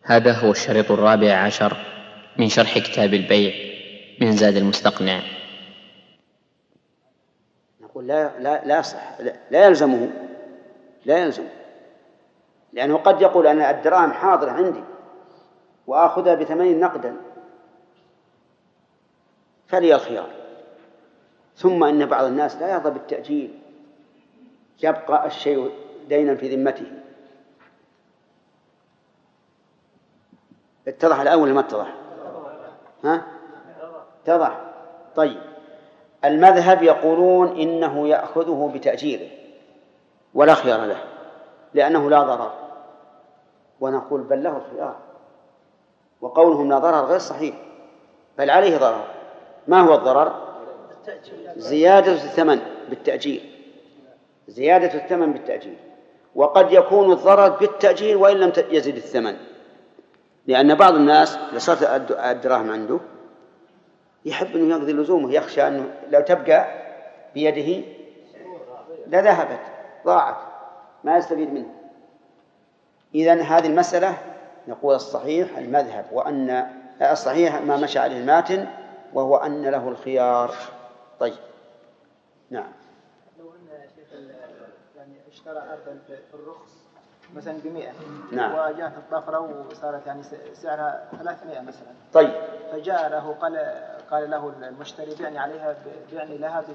هذا هو الشريط 14 من شرح كتاب البيع من زاد المستقنع. نقول لا صح، لا يلزمه، لأنه قد يقول أن الدراهم حاضرة عندي وآخذها ب8 نقدا، فلي الخيار. ثم إن بعض الناس لا يرضى بالتأجيل، يبقى الشيء دينا في ذمته. اتضح الأول ما اتضح؟ اتضح. طيب، المذهب يقولون إنه يأخذه بتأجيله ولا خيار له لأنه لا ضرر، ونقول بل له الخيار، وقولهم لا ضرر غير صحيح، بل عليه ضرر. ما هو الضرر؟ زيادة الثمن بالتأجيل، وقد يكون الضرر بالتأجيل وإن لم يزد الثمن، لأن بعض الناس إذا صارت الدراهم عنده يحب أنه يقضي لزومه، يخشى أنه لو تبقى بيده لذهبت ضاعت ما يستفيد منه. إذن هذه المسألة نقول الصحيح المذهب، وأن الصحيح ما مشى عليه الماتن، وهو أن له الخيار. طيب، نعم. لو أن شيخ يعني اشترى أرضا في الرخص مثلا ب100، نعم، وجاءت الطفرة وصارت يعني سعرها 300 مثلا، طيب، فجاء له قال له المشتري بيعني عليها، بيعني لها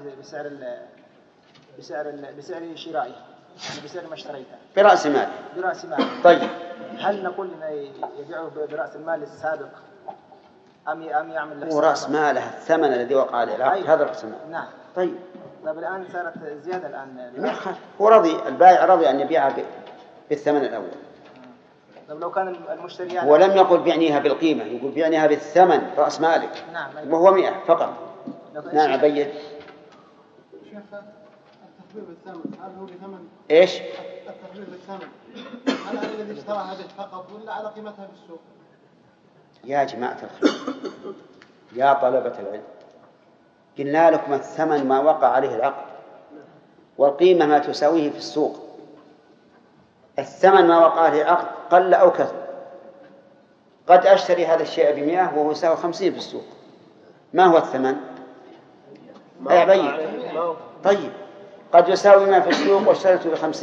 بسعر شرائه، يعني بسعر ما اشتريتها برأس مال. طيب، هل نقول إنه يبيعه برأس المال السابق أم يعمل هو رأس ماله الثمن الذي وقع عليه العقد، هذا رأس مال. نعم. طيب الآن صارت زيادة الآن. هو رضي، البائع رضي أن يبيعها بالثمن الأول. لو كان المشتري هو لم يقل بيعنيها بالقيمة، يقول بيعنيها بالثمن رأس مالك. نعم. وهو 100 فقط. نعم، أبين. شيخ، التخفيض بالثمن هل هو بثمن؟ إيش؟ التخفيض بالثمن هل على الذي اشتراها به فقط ولا على قيمتها في السوق؟ يا جماعة الخير، يا طلبة العلم، قلنا لكم الثمن ما وقع عليه العقد، والقيمة ما تساويه في السوق. الثمن ما وقع عليه العقد قل أو كثر، قد أشتري هذا الشيء ب100 وهو يساوي 50 في السوق. ما هو الثمن؟ أبين. طيب، قد يساوي ما في السوق واشتريته ب50،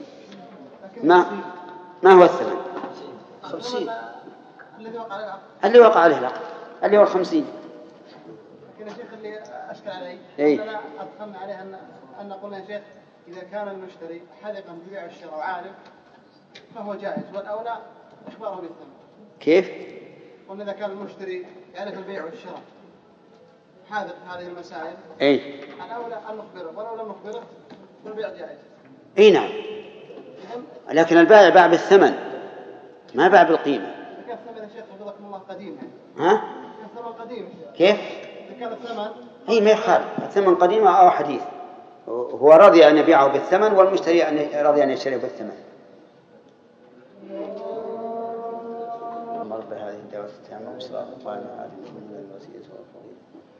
ما هو الثمن؟ 50 اللي وقع عليه العقد، اللي هو 50. لكن يا شيخ اللي أشكل علي أننا أدخلنا عليه أن قلنا يا شيخ إذا كان المشتري حذقا ببيع الشراء وعارف فهو جائز، والأولى إخباره بالثمن. كيف؟ قلنا إذا كان المشتري يعرف البيع والشراء حاذق هذه المسائل، الأولى أن نخبره، ولو لم نخبره والبيع جائز. نعم، لكن البائع باع بالثمن ما باع بالقيمة. كيف الثمن يا شيخ حفظكم الله قديم؟ الثمن قديم. كيف؟ كان الثمن ما يخالف، الثمن قديم أو حديث، هو رضي أن يبيعه بالثمن، والمشتري رضي أن يشتريه بالثمن. رب هذه الدعوة التامة والصلاة القائمة على من الوسيلة والفضيلة.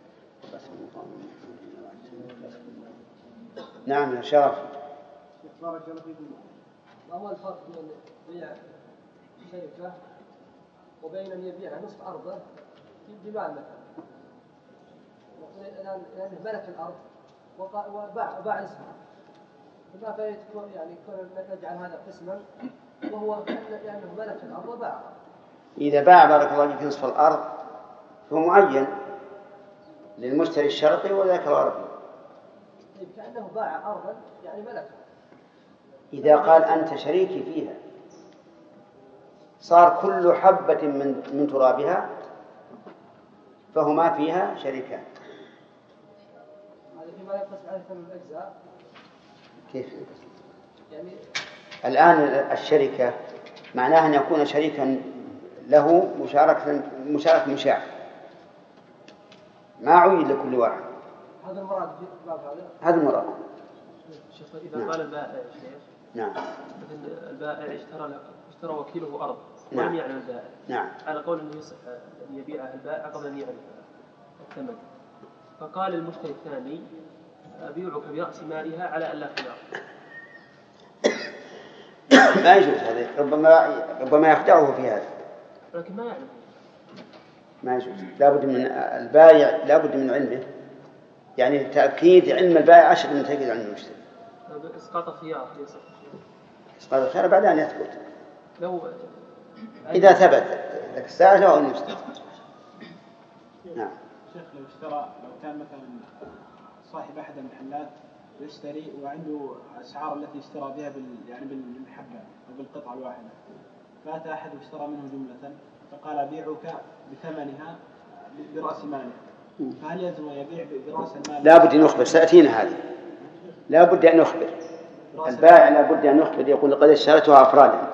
نعم يا شرف. بارك الله فيكم. ما هو الفرق بين بيع شركة وبين أن يبيع نصف أرضه بمال مثلا؟ لأنه ملك الأرض وباع اسمه، فما فايت يعني كون نجعل هذا قسما وهو لأنه ملك الأرض وباع. إذا باع بارك الله في نصف الأرض فهو معين للمشتري الشرقي وذاك الغربي. كأنه باع أرضا يعني ملك. إذا قال أنت شريكي فيها صار كل حبة من ترابها فهما فيها شريكان. هذا فيما يقص عليه ثمن الأجزاء. كيف؟ يعني الآن الشركة معناها أن يكون شريكا له مشاركة مشاع، ما عين لكل واحد. هذا المراد في باب هذا المراد. شيخ، إذا قال البائع شيخ، نعم، مثل البائع اشترى وكيله أرض نعم، ولم يعلم البائع، نعم، على قول أنه يصح أن يبيعها البائع قبل أن يعلم الثمن، فقال المشتري الثاني أبيعك برأس مالها على ألا خيار. ما يجوز هذا، ربما يخدعه في هذا. لكن ما يعلم. ما يجوز، لابد من البائع لابد من علمه، يعني تأكيد علم البائع أشد من تأكيد علم المشتري. إسقاط الخيار إسقاط الخيار بعد أن يثبت، لو إذا ثبت لك الساعة أو المشتري. نعم. شيخ لو كان مثلا صاحب أحد المحلات يشتري وعنده أسعار التي اشترى بها يعني بالحبة أو بالقطعة الواحدة، فأتى أحد واشترى منه جملة فقال أبيعك بثمنها برأس ماله، فهل يلزم يبيع برأس المال؟ لابد أن يخبر، سأتينا هذه، لابد أن يخبر البائع، لابد أن يخبر يقول قد اشتريتها أفرادا.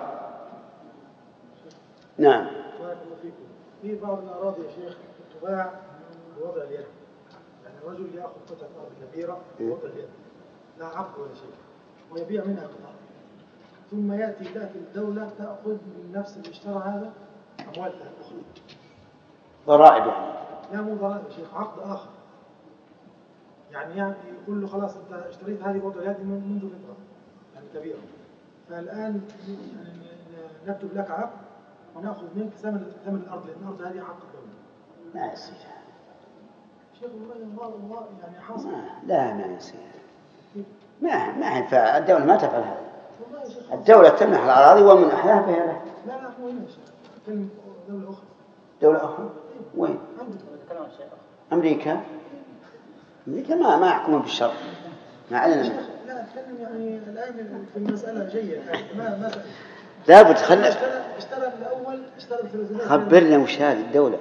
نعم. في بعض الأراضي يا شيخ تباع بوضع اليد، يعني الرجل يأخذ قطعة أرض كبيرة بوضع اليد لا عقد ولا شيء ويبيع منها قطعة، ثم تأتي الدولة تأخذ من نفس اللي اشترى هذا أموالها الأخرى. ضرائب يعني؟ لا مو ضرائب يا شيخ، عقد آخر، يعني يقول له خلاص أنت اشتريت هذه بوضع اليد منذ فترة يعني كبيرة، فالآن يعني نكتب لك عقد ونأخذ منك ثمن الأرض، لأن الأرض هذه حق الدولة. ما يصير شيخ والله يعني حاصل. لا ما يصير، ما ينفع، الدولة ما تفعل هذا. الدولة تمنح الأراضي ومن أحياها فهي له. لا مو هنا يا شيخ، أتكلم دولة أخرى. دولة أخرى؟ وين؟ أمريكا. أمريكا ما يحكمون بالشرع، ما علينا منه. لا أتكلم يعني الآن في المسألة جيدة، ما لابد خلنا اشترى الأول، اشترى الثلاثينات. خبرنا وش هذه الدولة؟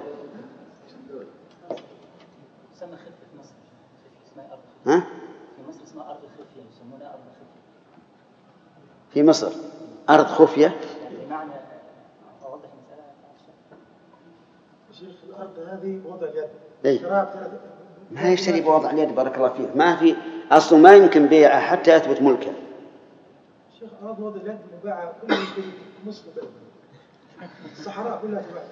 سمى خفية في مصر، اسمها أرض خفية. ها؟ في مصر اسمها أرض خفية، يسمونها أرض خفية. في مصر أرض خفية؟ يعني بمعنى أوضح المسألة. شيخ الأرض هذه بوضع اليد. إيه؟ ما يشتري بوضع اليد بارك الله فيك، ما في أصله، ما يمكن بيعه حتى يثبت ملكه. شيخ أرض وضع اليد مباعة كلها في نصف البلد، الصحراء كلها تباع.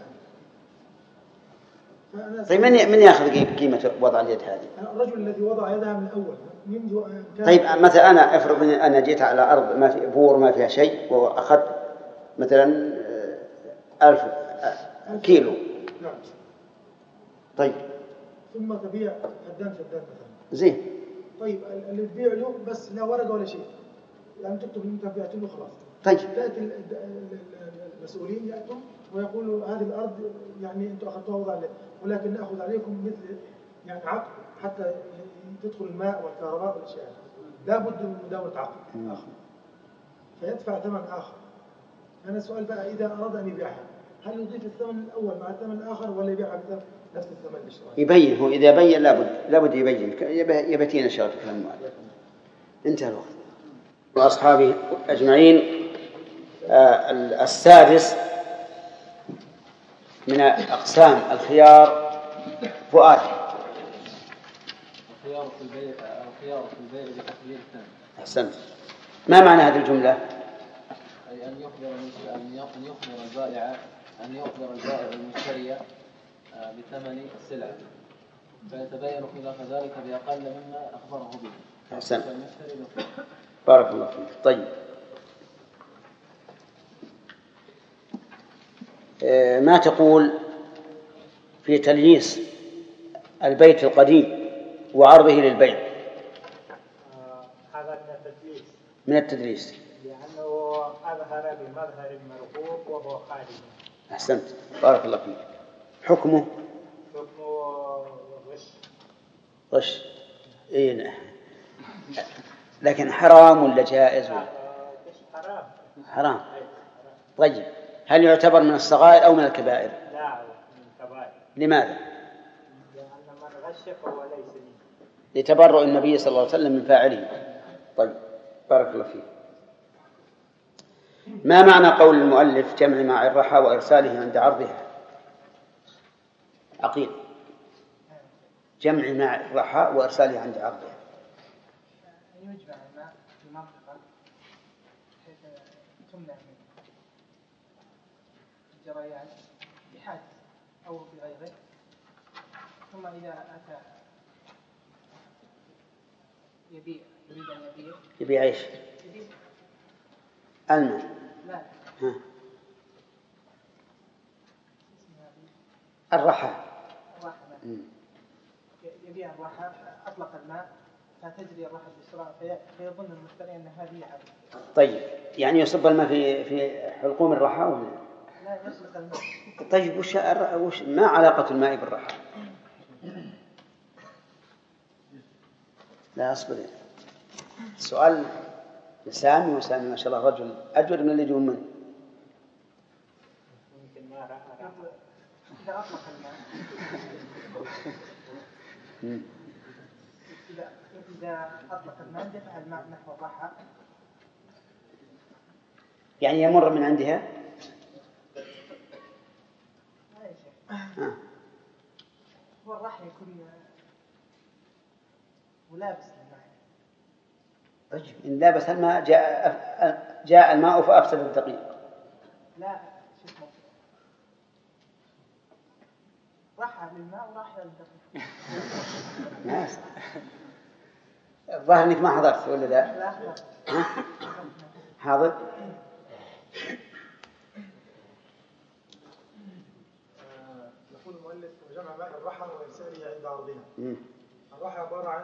طيب من يأخذ قيمة وضع اليد هذه؟ الرجل الذي وضع يدها من الأول منذ كان. طيب مثلا أنا أفرض أن جيت على أرض ما في بور ما فيها شيء وأخذت مثلا 1000 كيلو. نعم. طيب. ثم تبيع فدان مثلا. زين. طيب اللي تبيع له بس لا ورقة ولا شيء، يعني تكتب اللي انت بعت له خلاص. طيب. تأتي المسؤولين يأتوا ويقولوا هذه الأرض يعني أنتم أخذتوها وضع اليد، ولكن نأخذ عليكم مثل يعني عقد حتى تدخل الماء والكهرباء والأشياء، لا بد من مداولة عقد آخر فيدفع ثمن آخر. أنا السؤال بقى إذا أراد أن يبيعها هل يضيف الثمن الأول مع الثمن الآخر ولا يبيعها نفس الثمن الاشتراك؟ يبين، هو إذا بين لابد يبين، يبتين الشرط في المال. انتهى الوقت. وأصحابه أجمعين. السادس من أقسام الخيار فؤاد. الخيار في البيع بتقدير الثمن. أحسنت. ما معنى هذه الجملة؟ أي أن يخبر البائع المشتري بثمن السلعة، فيتبين خلاف ذلك بأقل مما أخبره به. أحسنت. بارك الله فيك. طيب. ما تقول في تلييس البيت القديم وعرضه للبيع؟ هذا من التدليس. من التدليس. لأنه أظهر بمظهر المرغوب وهو خارج. أحسنت. بارك الله فيك. حكمه غش. إيه لكن حرام ولا جائز؟ حرام. حرام. طيب هل يعتبر من الصغائر أو من الكبائر؟ لا من الكبائر. لماذا؟ لأن من غش فهو ليس منه. لتبرؤ النبي صلى الله عليه وسلم من فاعله. طيب بارك الله فيك. ما معنى قول المؤلف جمع مع الرحى وإرساله عند عرضها؟ عقيل. جمع مع الرحى وإرساله عند عرضها. يجمع الماء في منطقة بحيث تمنع من الجريان بحادث أو بغيره، ثم إذا أتى يريد أن يبيع إيش؟ الماء. لا. ها. الرحى يبيع الرحى، أطلق الماء فتجري الرحى بسرعة فيظن المشتري أن هذه حرة. طيب يعني يصب الماء في حلقوم الرحى ولا لا يطلق الماء؟ طيب وش ما علاقة الماء بالرحى؟ لا أصبر. سؤال سامي ما شاء الله رجل أجود من اللي يجون منه. إذا أطلق الماء إذا أطلق الماء دفع الماء نحو الرحى، يعني يمر من عندها. لا يا شيخ. هو الرحى يكون ملابس للماء. طيب إن لابس الماء جاء الماء فأفسد الدقيق. لا شو اسمه، رحى للماء ورحى للدقيق. ناس الظاهر إنك ما حضرت ولا لا؟ لا حاضر. يقول المؤلف وجمع ماء الرحى وإرساله عند عرضها. الرحى عبارة عن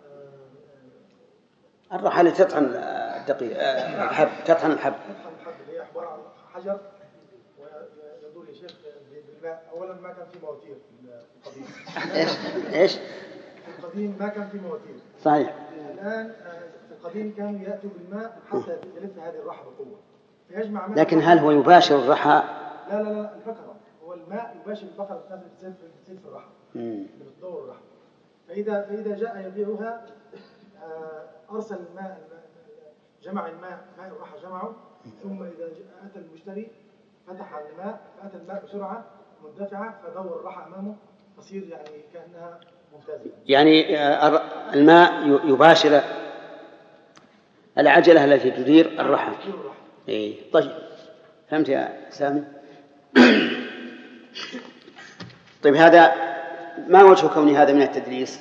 الرحى اللي تطحن الدقيق الحب، تطحن الحب اللي هي عبارة عن حجر ويدور يا شيخ بالماء. أولا ما كان في مواتير في القديم. إيش؟ في القديم ما كان في مواتير. صحيح. الآن في القديم كانوا يأتوا بالماء حتى يلف هذه الرحى بقوة فيجمع ماء. لكن هل هو يباشر الرحى؟ لا البقرة، هو الماء يباشر البقرة بتنزل في الرحى اللي بتدور الرحى. فإذا جاء يبيعها أرسل الماء، جمع ماء الرحى جمعه، ثم إذا أتى المشتري فتح الماء فأتى الماء بسرعة مندفعة فدور الرحى أمامه تصير يعني كأنها ممتازة. يعني الماء يباشر العجلة التي تدير الرحى. إيه طيب فهمت يا سامي. طيب هذا ما وجه كون هذا من التدليس؟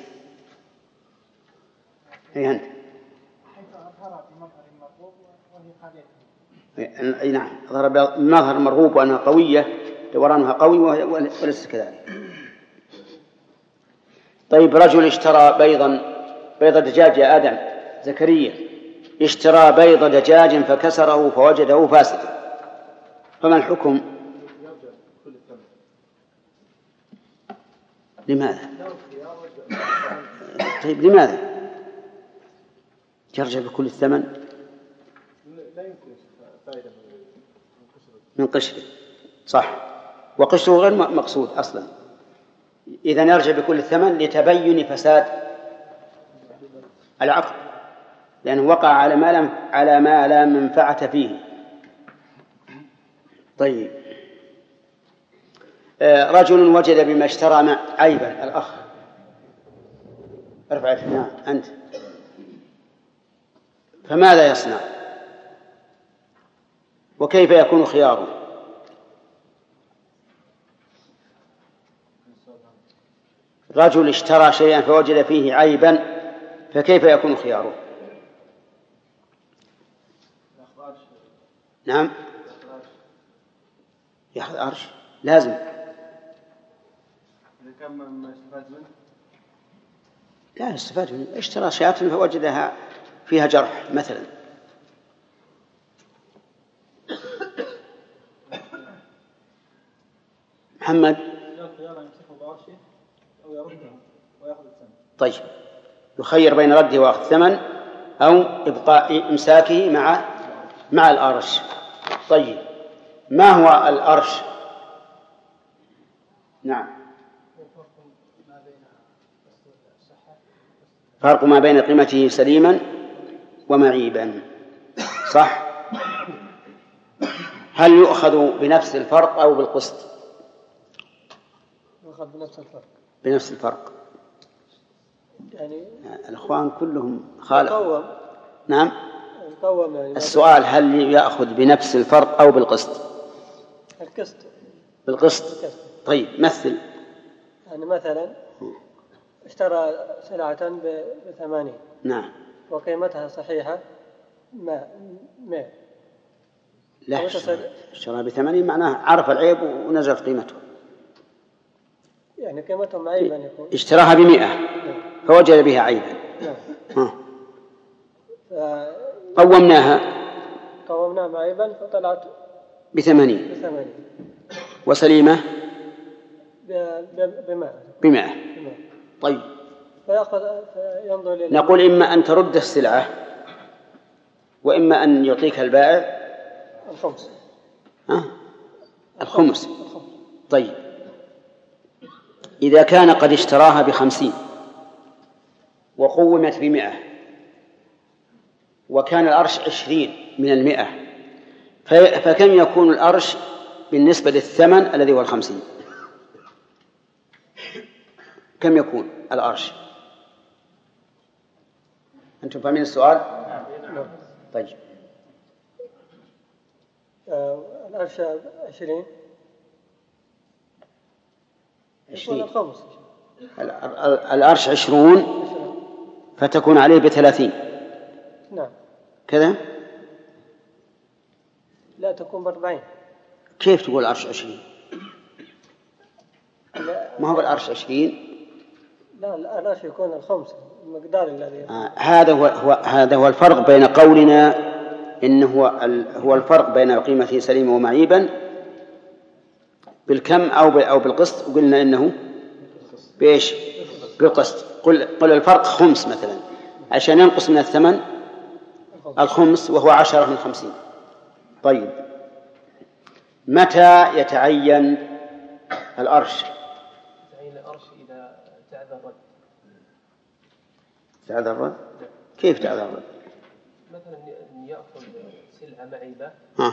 أي أنت؟ حيث أظهر بمظهر مرغوب وهي قضية. أي نعم، أظهر بمظهر مرغوب وأنها قوية، دورانها قوي وليس كذلك. طيب رجل اشترى بيض دجاج يا آدم زكريا، اشترى بيض دجاج فكسره فوجده فاسدا، فما الحكم؟ لماذا؟ طيب لماذا يرجع بكل الثمن؟ من قشره، صح، وقشره غير مقصود أصلا. إذن يرجع بكل الثمن لتبين فساد العقد، لأنه وقع على ما لا منفعة فيه. طيب رجل وجد بما اشترى عيبا، الأخ ارفع يدك. نعم أنت، فماذا يصنع وكيف يكون خياره؟ رجل اشترى شيئا فوجد فيه عيبا فكيف يكون خياره؟ نعم يأخذ أرش لازم. إذا كان ما استفاد منه لا يستفاد منه. اشترى شاة فوجدها فيها جرح مثلا. محمد. طيب يخير بين رده وأخذ الثمن أو إبقاء إمساكه مع الأرش. طيب ما هو الأرش؟ نعم فرق ما بين قيمته سليما ومعيبا، صح؟ هل يؤخذ بنفس الفرق أو بالقسط؟ يؤخذ بنفس الفرق. بنفس الفرق يعني الأخوان كلهم خالق. نعم يعني السؤال هل يأخذ بنفس الفرق أو بالقسط؟ القسط. بالقسط. طيب مثل. يعني مثلا اشترى سلعة ب80. نعم وقيمتها صحيحة 100. لا اشترى ب80 معناه عرف العيب ونزلت قيمته. يعني قيمتهم عيبا يكون. اشتراها ب100 فوجد بها عيبا. قومناها عيبا فطلعت ب80 وسليمة ب100. طيب نقول إما أن ترد السلعة وإما أن يعطيك البائع الخمس. طيب إذا كان قد اشتراها ب50 وقومت ب100 وكان الأرش 20 من 100 فكم يكون الأرش بالنسبة للثمن الذي هو 50؟ كم يكون الأرش؟ أنتم فاهمين السؤال؟ طيب الأرش 20 الأرش 20 فتكون عليه ب30. نعم كذا؟ لا تكون ب40. كيف تقول الأرش 20؟ ما هو بالأرش 20؟ لا الأرش يكون الخمسة المقدار الذي هذا هو الفرق بين قولنا إنه هو الفرق بين قيمة سليمة ومعيبا بالكم أو بالقسط، وقلنا إنه بإيش؟ بالقسط. قل الفرق 5 مثلا عشان ينقص من الثمن الخمس وهو 10 من 50. طيب متى يتعين الأرش؟ يتعين الأرش إذا تعذر الرد. كيف تعذر الرد؟ مثلا أن يأخذ سلعة معيبة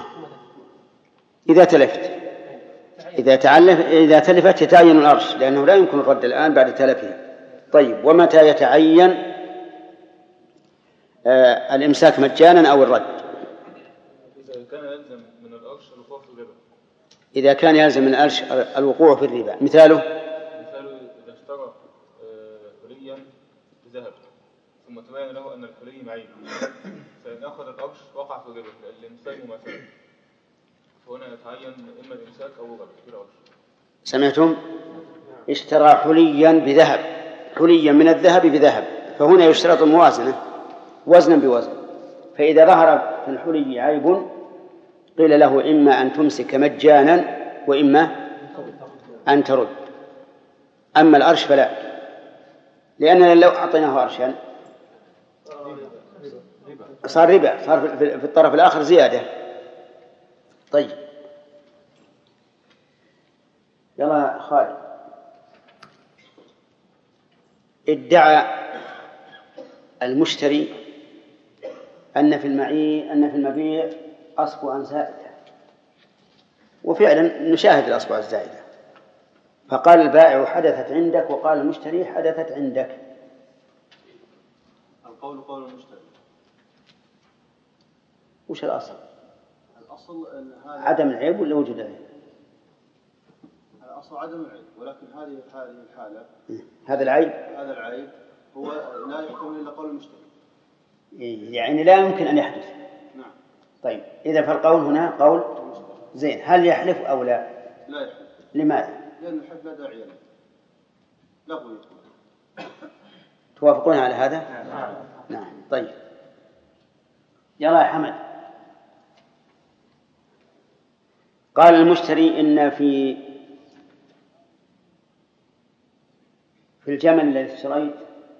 إذا تلفت يتعين الأرش لأنه لا يمكن الرد الآن بعد تلفها. طيب ومتى يتعين الإمساك مجانا أو الرد؟ إذا كان يلزم من الأرش الوقوع في الربا. إذا كان يلزم من الأرش الوقوع في الربا. مثاله إذا اشترى حليا بذهب ثم تبين له أن الحلي معيب فإن أخذ الأرش وقع في الربا الإمساك مماثلا، فهنا يتعين إما الإمساك أو الربا في الأرش. سمعتم؟ اشترى حليا بذهب، حليا من الذهب بذهب، فهنا يشترط الموازنة وزنا بوزن. فإذا ظهر في الحلي عيب قيل له إما أن تمسك مجانا وإما أن ترد. أما الأرش فلا، لأننا لو أعطيناه أرشا صار ربا، صار في الطرف الآخر زيادة. طيب يلا خالد. ادعى المشتري أن في المبيع أصبعا زائدة، وفعلا نشاهد الأصبع الزائدة، فقال البائع حدثت عندك وقال المشتري حدثت عندك. القول قول المشتري. وش الأصل؟ الأصل عدم العيب ولا وجود العيب؟ الأصل عدم العيب، ولكن هذه الحالة هذا العيب هو لا يحتمل إلا قول المشتري، يعني لا يمكن أن يحدث. نعم. طيب إذا فالقول هنا قول زين. هل يحلف أو لا؟ لا يحلف. لماذا؟ لأن الحلف لا داعي له، لغو يقول. توافقون على هذا؟ نعم. طيب يلا يا حمد. قال المشتري إن في الجمل الذي اشتريت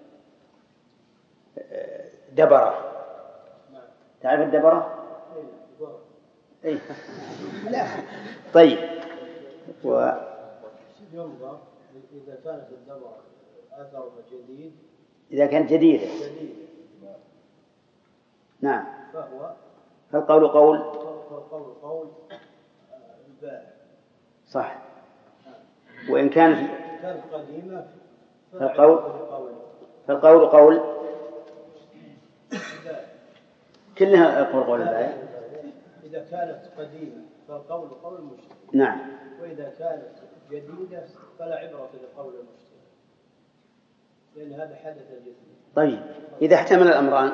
دبرة. تعرف الدبرة؟ إيه. لا. طيب ينظر إذا كانت الدبرة أثرها جديد، إذا كانت جديدة نعم، فالقول قول البائع صح. وإن كانت قديمة فالقول قول كلها قول البائع. إذا كانت قديمة فالقول قول المشتري. نعم. وإذا كانت جديدة فلا عبرة لقول المشتري، لأن هذا حدث جديد. طيب إذا احتمل الأمران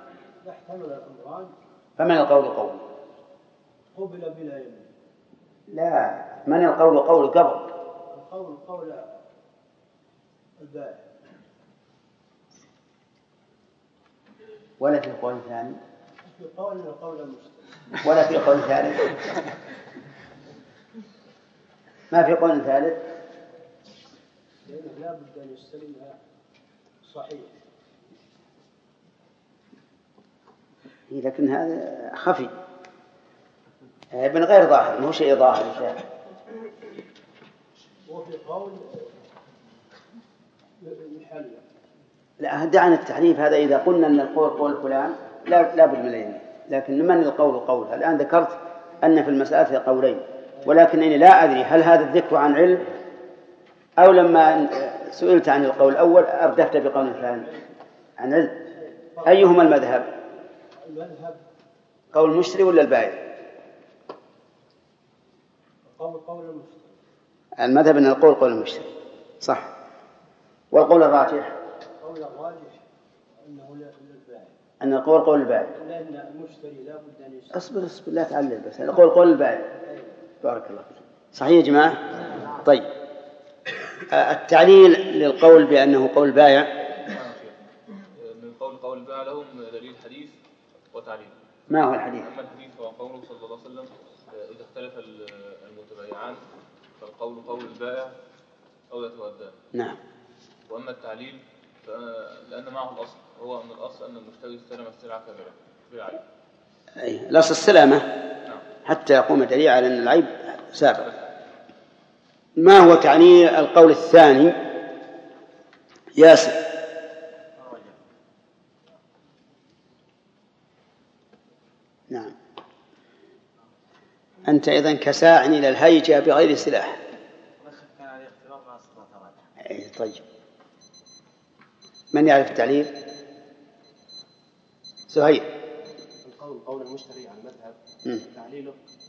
فمن القول قول؟ قبل بلا يمين. لا، من القول قول قبل؟ القول قول البائع. ولا في قول ثاني؟ في قول المشتري. ولا في قول ثالث؟ ما في قول ثالث؟ لأنه لا بد أن يستلمها صحيح. لكن هذا خفي من غير ظاهر، مو شيء ظاهر. وفي قول يحل. لا، دعنا التحريف هذا إذا قلنا أن القول قول فلان لا بد من العلم، لكن من القول قولها. الآن ذكرت أن في المسألة قولين، ولكنني لا أدري هل هذا الذكر عن علم أو لما سئلت عن القول الأول أردفت بقول ثاني عن علم. أيهما المذهب؟ قول المشتري ولا البائع؟ قول المشتري. المذهب أن القول قول المشتري صح. والقول الراجح أنه للبائع. أن القول قول البائع. لأن المشتري لا بد أن يستلم. أصبر لا تعلل بس. القول قول البائع. بارك الله. صحيح يا جماعة؟ طيب، التعليل للقول بأنه قول البائع من قول البائع لهم دليل حديث وتعليل. ما هو الحديث؟ أما الحديث هو قوله صلى الله عليه وسلم إذا اختلف المتبايعان فالقول قول البائع أو لا تودان. نعم. وأما التعليل لأن معه الأصل، هو أن الأصل أن المشتري استلم السلعة كاملة بلا عيب. أي الأصل السلامة. نعم. حتى يقوم دليل على أن العيب سابق. ما هو تعليل القول الثاني ياسر؟ نعم. أنت أيضا كساع إلى الهيجة بغير سلاح. أي طيب، من يعرف التعليل؟ سهيل. قول المشتري عن المذهب تعليله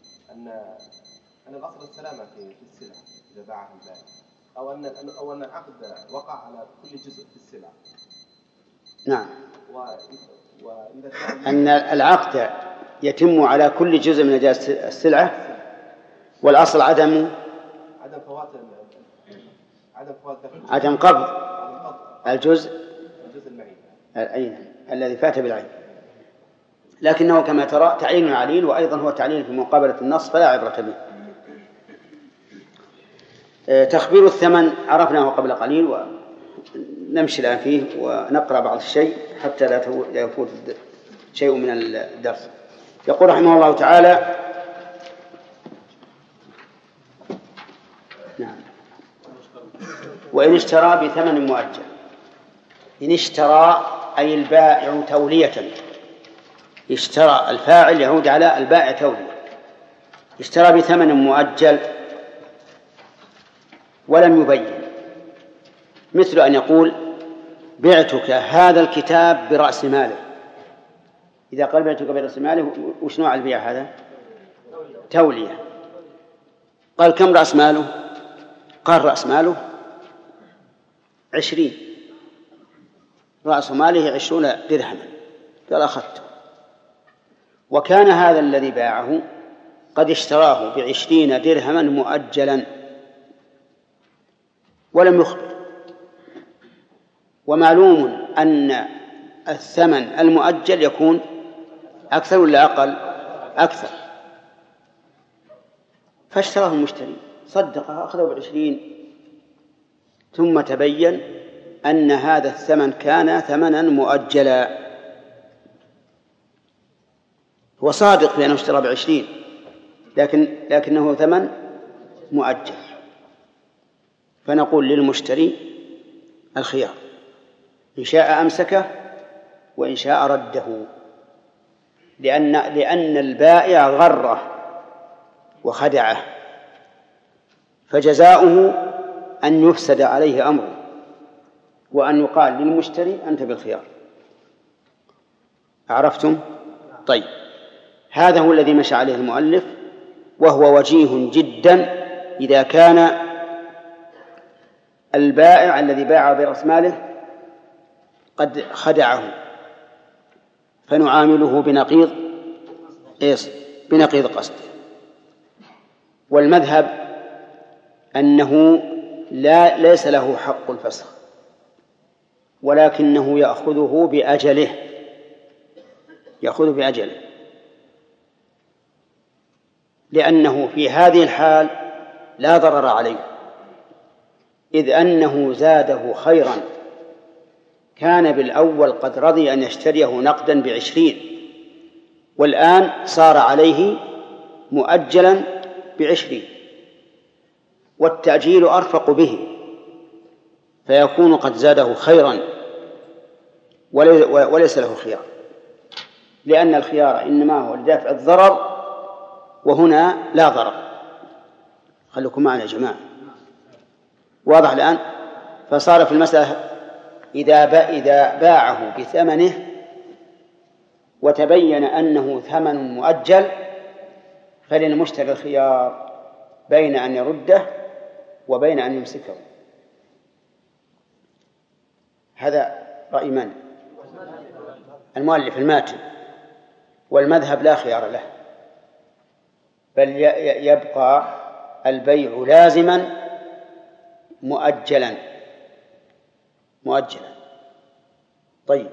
أن الأصل السلامة في السلع إذا باعها البائع، أو أن العقد وقع على كل جزء في السلع. نعم. أن العقد يتم على كل جزء من أجزاء السلعة، والأصل عدم قبض الجزء الذي فات بالعين. لكنه كما ترى تعليل عليل، وأيضا هو تعليل في مقابلة النص فلا عبرة به. تخبير الثمن عرفناه قبل قليل، ونمشي الآن فيه ونقرأ بعض الشيء حتى لا يفوت شيء من الدرس. يقول رحمه الله تعالى: نعم. وإن اشترى بثمن مؤجل. إن اشترى أي البائع تولية. اشترى الفاعل يعود على البائع تولية. اشترى بثمن مؤجل ولم يبين، مثل أن يقول: بعتك هذا الكتاب برأس ماله. إذا قال بعتك برأس ماله، وش نوع البيع هذا؟ تولية. قال: كم رأس ماله؟ قال: رأس ماله 20. رأس ماله 20 درهما. قال: أخذته. وكان هذا الذي باعه قد اشتراه ب20 درهما مؤجلا ولم يخبر. ومعلوم أن الثمن المؤجل يكون أكثر ولا أقل؟ أكثر. فاشتراه المشتري، صدقه، أخذه ب20، ثم تبين أن هذا الثمن كان ثمنا مؤجلا. هو صادق بأنه اشترى ب20، لكنه ثمن مؤجل. فنقول للمشتري الخيار، إن شاء أمسكه وإن شاء رده، لأن البائع غره وخدعه، فجزاؤه أن يفسد عليه أمره، وأن يقال للمشتري أنت بالخيار. عرفتم؟ طيب، هذا هو الذي مشى عليه المؤلف، وهو وجيه جدا إذا كان البائع الذي باع برأس ماله قد خدعه، فنعامله بنقيض قصد. والمذهب أنه ليس له حق الفسخ، ولكنه يأخذه بأجله لأنه في هذه الحال لا ضرر عليه، إذ أنه زاده خيرا. كان بالأول قد رضي أن يشتريه نقدا ب20، والآن صار عليه مؤجلا ب20، والتأجيل أرفق به، فيكون قد زاده خيرا وليس له خيار، لأن الخيار إنما هو لدفع الضرر، وهنا لا ضرر. خليكم معنا يا جماعة، واضح الآن؟ فصار في المسألة إذا باعه بثمنه وتبين أنه ثمن مؤجل، فللمشتري الخيار بين أن يرده وبين أن يمسكه. هذا رأي من؟ المؤلف الماتن، والمذهب لا خيار له، بل يبقى البيع لازما مؤجلا. طيب،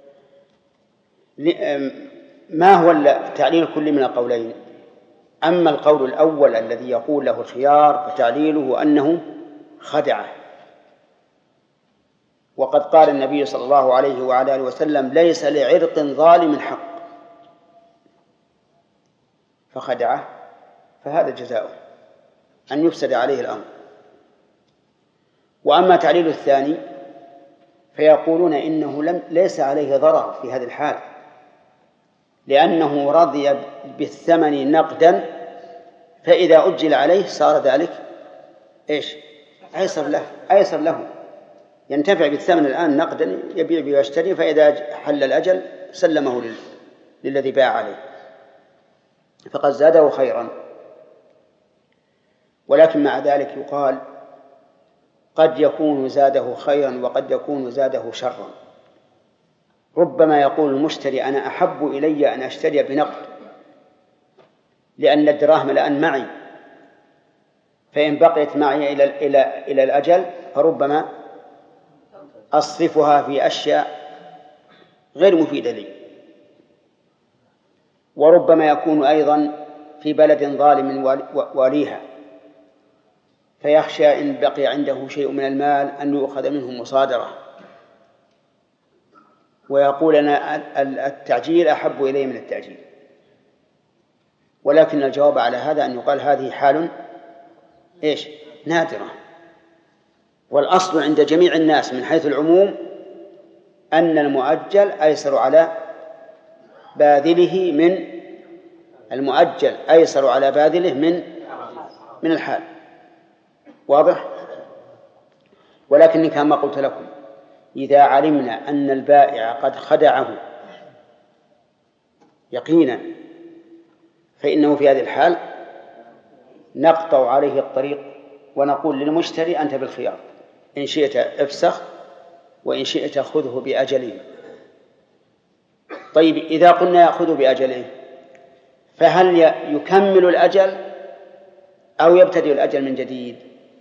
ما هو تعليل كل من القولين؟ أما القول الأول الذي يقول له الخيار فتعليله أنه خدعه، وقد قال النبي صلى الله عليه وعلى آله وسلم: ليس لعرق ظالم حق، فخدعه، فهذا جزاؤه أن يفسد عليه الأمر. وأما تعليل الثاني فيقولون إنه ليس عليه ضرر في هذه الحال، لأنه رضي بالثمن نقدا، فإذا أجل عليه صار ذلك أيسر له، ينتفع بالثمن الآن نقدا، يبيع ويشتري، فإذا حل الأجل سلمه للذي باع عليه، فقد زاده خيرا. ولكن مع ذلك يقال قد يكون زاده خيرا وقد يكون زاده شرا. ربما يقول المشتري: أنا أحب إلي أن أشتري بنقد لأن الدراهم الآن معي، فإن بقيت معي إلى الأجل فربما أصرفها في أشياء غير مفيدة لي. وربما يكون أيضا في بلد ظالم واليها، فيخشى إن بقي عنده شيء من المال أن يؤخذ منه مصادرة، ويقول: أنا التعجيل أحب إلي من التأجيل. ولكن الجواب على هذا أن يقال هذه حال نادرة، والأصل عند جميع الناس من حيث العموم أن المؤجل أيسر على باذله من الحال. واضح؟ ولكن كما قلت لكم، إذا علمنا أن البائع قد خدعه يقينا فإنه في هذه الحال نقطع عليه الطريق ونقول للمشتري: أنت بالخيار، إن شئت افسخ وإن شئت خذه بأجله. طيب، إذا قلنا يأخذه بأجله، فهل يكمل الأجل أو يبتدئ الأجل من جديد؟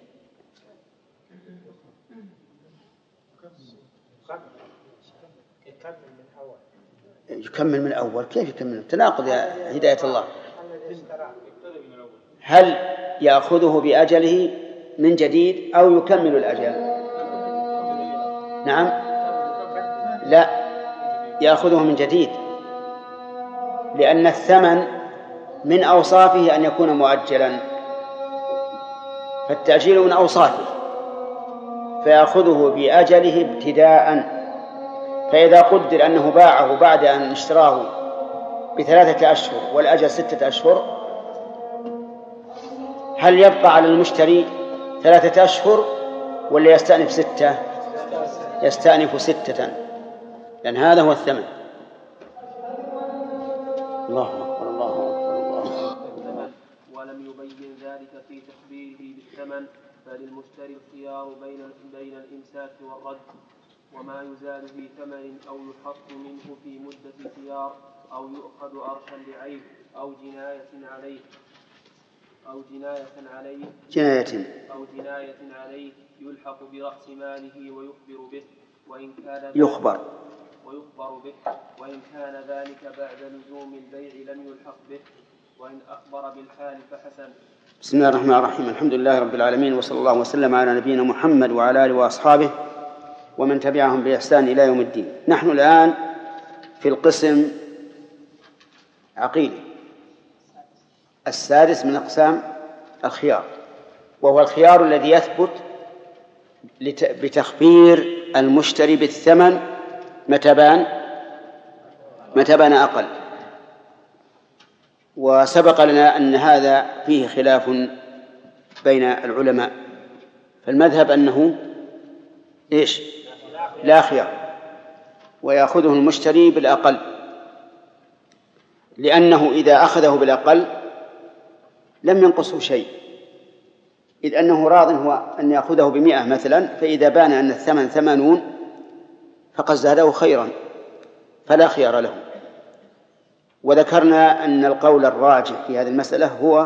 يكمل من الأول. كيف يكمل؟ تناقض يا هداية الله. هل يأخذه بأجله من جديد أو يكمل الأجل؟ نعم، لا، يأخذه من جديد، لأن الثمن من أوصافه أن يكون مؤجلا، فالتأجيل من أوصافه، فيأخذه بأجله ابتداء. فإذا قدر أنه باعه بعد أن اشتراه ب3 أشهر والأجل 6 أشهر، هل يبقى على المشتري 3 أشهر ولا يستأنف 6؟ يستأنف 6، لأن هذا هو الثمن. الله أكبر الله أكبر الله أكبر. ولم يبين ذلك في تخبيره بالثمن، فللمشتري الخيار بين الإمساك والرد، وما يزال في ثمن أو يحط منه في مدة خيار، أو يؤخذ أرشا لعيب أو جناية عليه يلحق برأس ماله ويخبر به، يخبر به، وإن كان ذلك بعد لزوم البيع لم يلحق به، وإن أخبر بالحال فحسن. بسم الله الرحمن الرحيم. الحمد لله رب العالمين، وصلى الله وسلم على نبينا محمد وعلى آله وأصحابه ومن تبعهم بإحسان إلى يوم الدين. نحن الآن في القسم عقيدة السادس من أقسام الخيار، وهو الخيار الذي يثبت بتخبير المشتري بالثمن متى بان أقل. وسبق لنا أن هذا فيه خلاف بين العلماء، فالمذهب أنه لا خيار، ويأخذه المشتري بالأقل، لأنه إذا أخذه بالأقل لم ينقصه شيء، إذ أنه راض هو أن يأخذه ب100 مثلا، فإذا بان أن الثمن 80 فقد زاده خيرا فلا خيار له. وذكرنا أن القول الراجح في هذه المسألة هو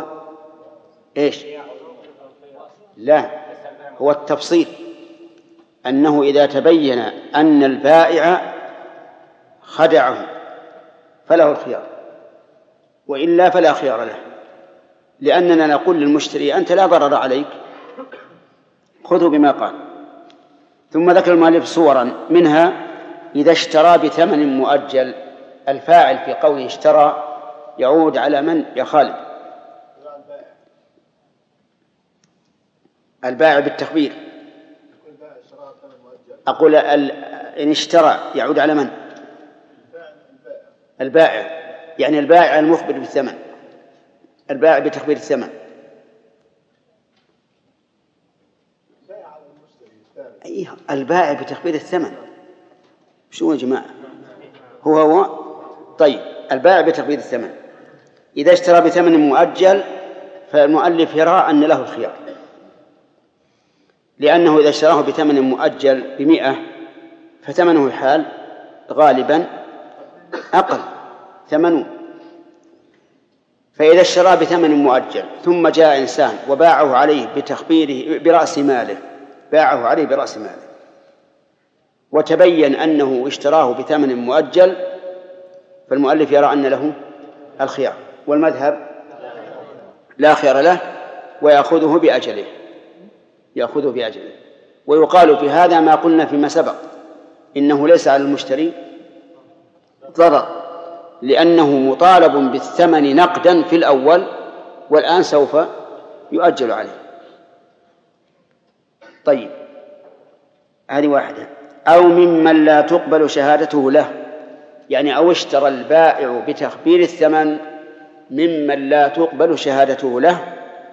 هو التفصيل، أنه إذا تبين أن البائع خدعه فله الخيار، وإلا فلا خيار له، لأننا نقول للمشتري أنت لا ضرر عليك، خذه بما قال. ثم ذكر المؤلف صورا منها إذا اشترى بثمن مؤجل، الفاعل في قوله اشترى يعود على من يا خالد؟ البائع بالتخبير. أقول إن اشترى يعود على من؟ البائع، يعني البائع المخبر بالثمن، البائع بتخبير الثمن. البائع بتخبير الثمن شو يا جماعة؟ هو طيب، البائع بتخبير الثمن إذا اشترى بثمن مؤجل فالمؤلف يرى أن له الخيار، لأنه إذا اشتراه بثمن مؤجل ب100 فثمنه الحال غالبا أقل 80. فإذا اشترى بثمن مؤجل ثم جاء إنسان وباعه عليه بتخبيره برأس ماله، باعه عليه برأس ماله، وتبين أنه اشتراه بثمن مؤجل، فالمؤلف يرى أن له الخيار، والمذهب لا خيار له ويأخذه بأجله، يأخذه بأجله. ويقال في هذا ما قلنا فيما سبق، إنه ليس على المشتري ضرر، لأنه مطالب بالثمن نقدا في الأول، والآن سوف يؤجل عليه. طيب، هذه واحدة. أو ممن لا تقبل شهادته له، يعني أو اشترى البائع بتخبير الثمن ممن لا تقبل شهادته له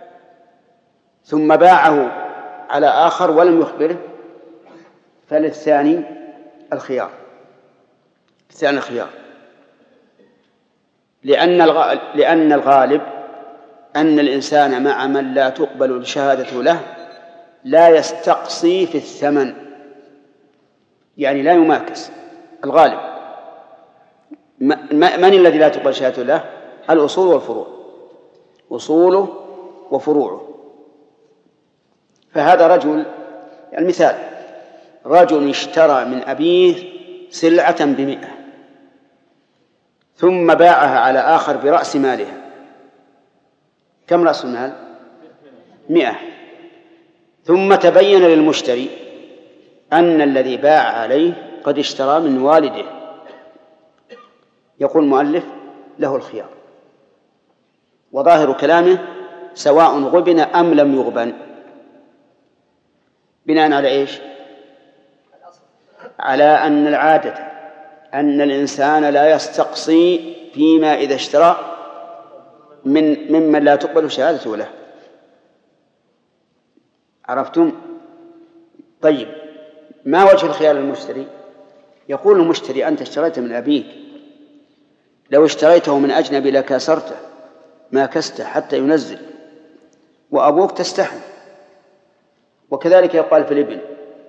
ثم باعه على آخر ولم يخبره، فللثاني الخيار، الثاني الخيار، لأن الغالب أن الإنسان مع من لا تقبل شهادته له لا يستقصي في الثمن، يعني لا يماكس. الغالب من الذي لا تقبل شهادته له؟ الأصول والفروع، أصوله وفروعه. فهذا رجل، المثال رجل اشترى من أبيه سلعة ب100 ثم باعها على آخر برأس مالها. كم رأس المال؟ 100. ثم تبين للمشتري أن الذي باع عليه قد اشترى من والده، يقول المؤلف له الخيار. وظاهر كلامه سواء غبن أم لم يغبن، بناء على إيش؟ على أن العادة أن الإنسان لا يستقصي فيما إذا اشترى ممن لا تقبل شهادته له. عرفتم؟ طيب، ما وجه الخيار للمشتري؟ يقول المشتري أنت اشتريت من أبيك، لو اشتريته من أجنبي لكسرته، ما كسته حتى ينزل، وأبوك تستحي. وكذلك يقال في الابن،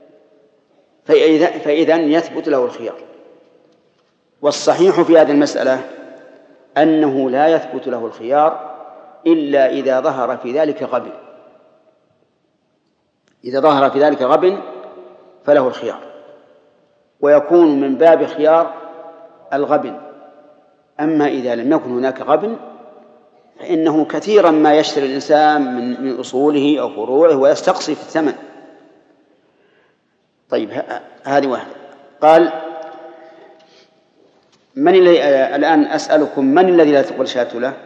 فإذا يثبت له الخيار. والصحيح في هذه المسألة أنه لا يثبت له الخيار إلا إذا ظهر في ذلك غبن. إذا ظهر في ذلك غبن فله الخيار. ويكون من باب خيار الغبن. أما إذا لم يكن هناك غبن فإنه كثيرا ما يشتري الإنسان من أصوله أو فروعه ويستقصي في الثمن. طيب هذه واحدة. قال الآن أسألكم من الذي لا تقبل شهادته له؟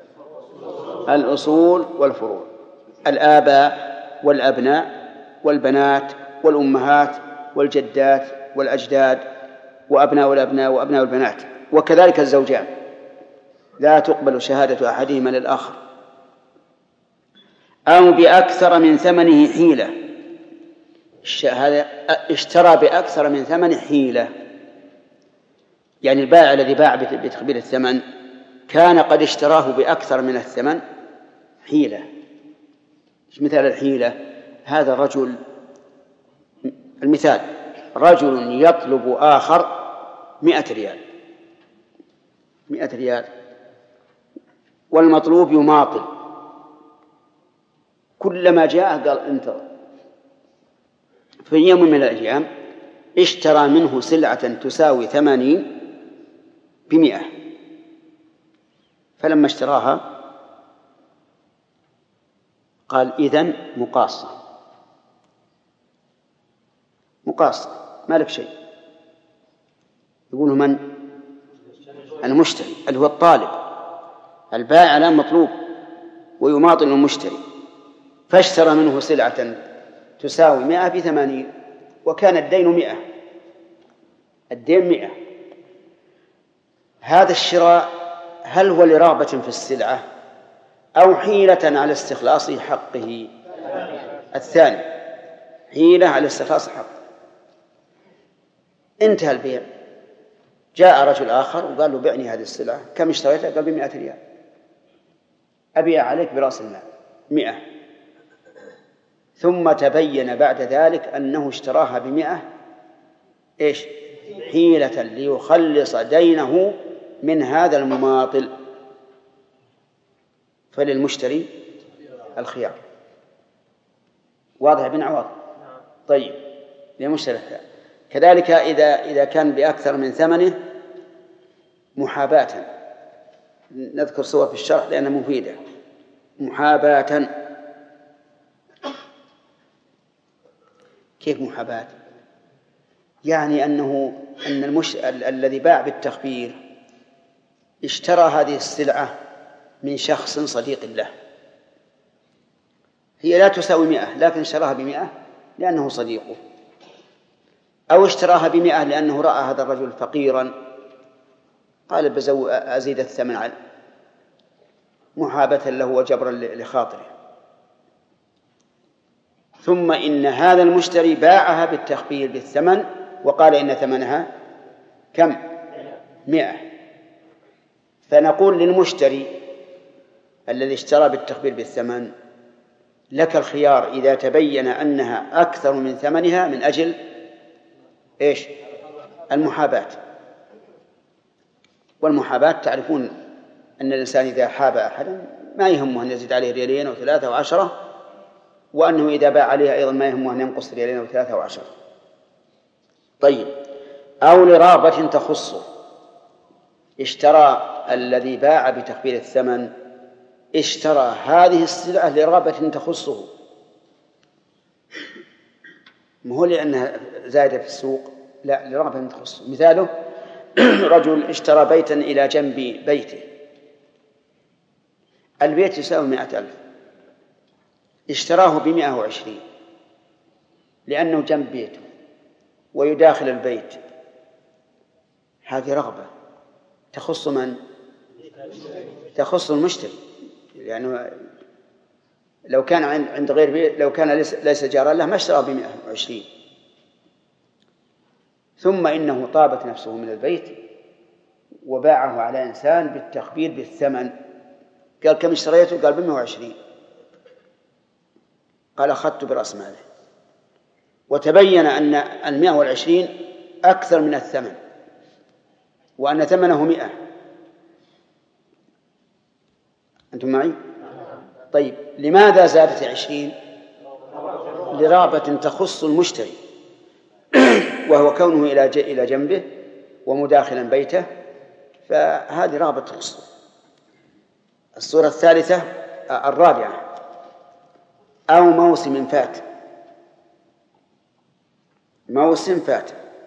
الأصول والفروع، الآباء والأبناء والبنات والأمهات والجدات والأجداد وأبناء الأبناء وأبناء البنات، وكذلك الزوجان لا تقبل شهادة أحدهما للآخر. أو بأكثر من ثمنه حيلة، اشترى بأكثر من ثمن حيلة، يعني البائع الذي باع بتخبير الثمن كان قد اشتراه بأكثر من الثمن حيلة. مثال الحيلة هذا رجل، المثال رجل يطلب آخر 100 ريال، 100 ريال، والمطلوب يماطل، كلما جاء قال انتظر. في يوم من الأيام اشترى منه سلعة تساوي 80 ب100، فلما اشتراها قال إذن مقاصة ما لك شيء. يقول من؟ المشتري اللي هو الطالب، البائع لا مطلوب ويماطل المشتري، فاشترى منه سلعة تساوي 100 ب80، وكان الدين 100، الدين 100. هذا الشراء هل هو لرغبة في السلعة أو حيلة على استخلاص حقه؟ الثاني، حيلة على استخلاص حقه. انتهى البيع، جاء رجل آخر وقال له بعني هذه السلعة، كم اشتريتها؟ قال ب100 ريال، أبيع عليك برأس المال 100. ثم تبين بعد ذلك أنه اشتراها ب100 إيش؟ حيلة ليخلص دينه من هذا المماطل، فللمشتري الخيار. واضح بن عوض؟ طيب، للمشتري الخيار. كذلك إذا كان بأكثر من ثمنه محاباة، نذكر صور في الشرح لأنها مفيدة. محاباة، كيف محاباة؟ يعني أن الذي باع بالتخبير اشترى هذه السلعة من شخص صديق له، هي لا تساوي 100 لكن اشتراها ب100 لأنه صديقه، أو اشتراها ب100 لأنه رأى هذا الرجل فقيرا قال أزيد الثمن عنه محابة له وجبرا لخاطره. ثم إن هذا المشتري باعها بالتخبير بالثمن وقال إن ثمنها كم؟ 100. فنقول للمشتري الذي اشترى بالتخبير بالثمن لك الخيار إذا تبين أنها أكثر من ثمنها من أجل إيش؟ المحاباة. والمحاباة تعرفون أن الإنسان إذا حاب أحدا ما يهمه أن يزيد عليه 2 أو 3 أو 10، وأنه إذا باع عليها أيضا ما يهمه أن ينقص 2 أو 3 أو 10. طيب، أو لرغبة تخصه، اشترى الذي باع بتخبير الثمن اشترى هذه السلعة لرغبة تخصه، ما هو لأنها زائدة في السوق، لا، لرغبة تخصه. مثاله رجل اشترى بيتا إلى جنب بيته، البيت يساوي 100,000، اشتراه ب120 لأنه جنب بيته ويداخل البيت. هذه رغبة تخص من؟ تخص المشتري، لأنه لو كان عند غير بيت، لو كان ليس جارا له ما اشتراه ب120. ثم إنه طابت نفسه من البيت وباعه على إنسان بالتخبير بالثمن، قال كم اشتريته؟ قال ب120، قال أخذت برأس ماله، وتبين أن 120 أكثر من الثمن وأن ثمنه 100. أنتم معي؟ طيب، لماذا زادت 20؟ لرغبة تخص المشتري. وهو كونه إلى جنبه ومداخلا بيته، فهذه رغبة تخصه. الصورة الرابعة أو موسم فات. موسم فات،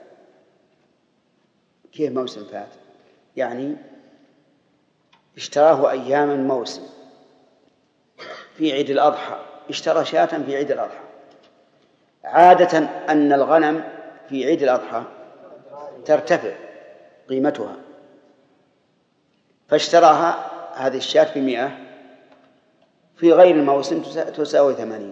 كيف موسم فات؟ يعني اشتراه أيام الموسم في عيد الأضحى، اشترى شاة في عيد الأضحى. عادة أن الغنم في عيد الأضحى ترتفع قيمتها، فاشتراها هذه الشاة ب100، في غير الموسم تساوي 80.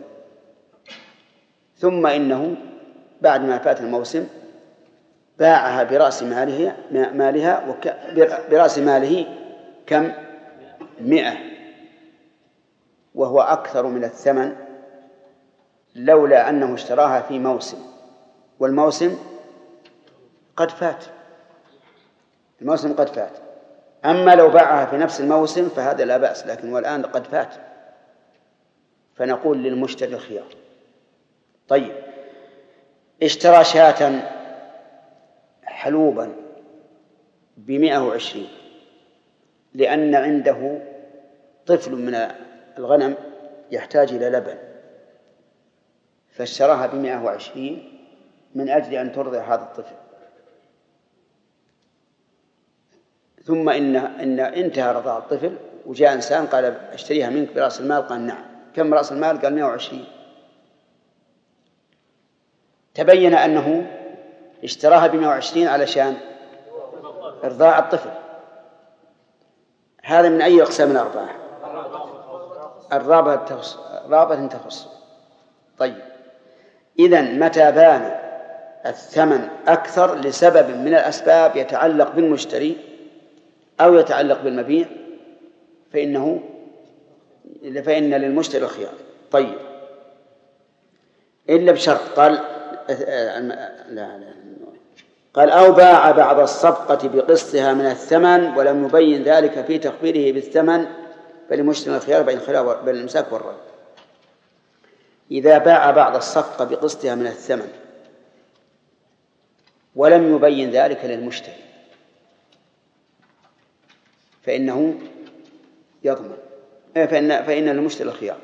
ثم إنه بعد ما فات الموسم باعها برأس مالها برأس ماله كم؟ 100، وهو أكثر من الثمن لولا أنه اشتراها في موسم، والموسم قد فات. الموسم قد فات. أما لو باعها في نفس الموسم فهذا لا بأس، لكن والآن قد فات، فنقول للمشتري الخيار. طيب، اشترى شاة حلوبا ب120 لأن عنده طفل من الغنم يحتاج إلى لبن، فاشتراها ب120 من أجل أن ترضع هذا الطفل. ثم إن انتهى رضاع الطفل وجاء إنسان قال اشتريها منك برأس المال، قال نعم. كم رأس المال؟ قال 120. تبين أنه اشتراها ب120 علشان إرضاع الطفل. هذا من أي أقسام الأرباح؟ الرابطة تخص. طيب، إذن متى بان الثمن أكثر لسبب من الأسباب يتعلق بالمشتري أو يتعلق بالمبيع فإن للمشتري الخيار. طيب، إلا بشرط. قال أو باع بعض الصفقة بقسطها من الثمن ولم يبين ذلك في تخبيره بالثمن فللمشتري الخيار بين الإمساك والرد. إذا باع بعض الصفقة بقسطها من الثمن ولم يبين ذلك للمشتري فإنه يضمن، فإن المشتري الخيار.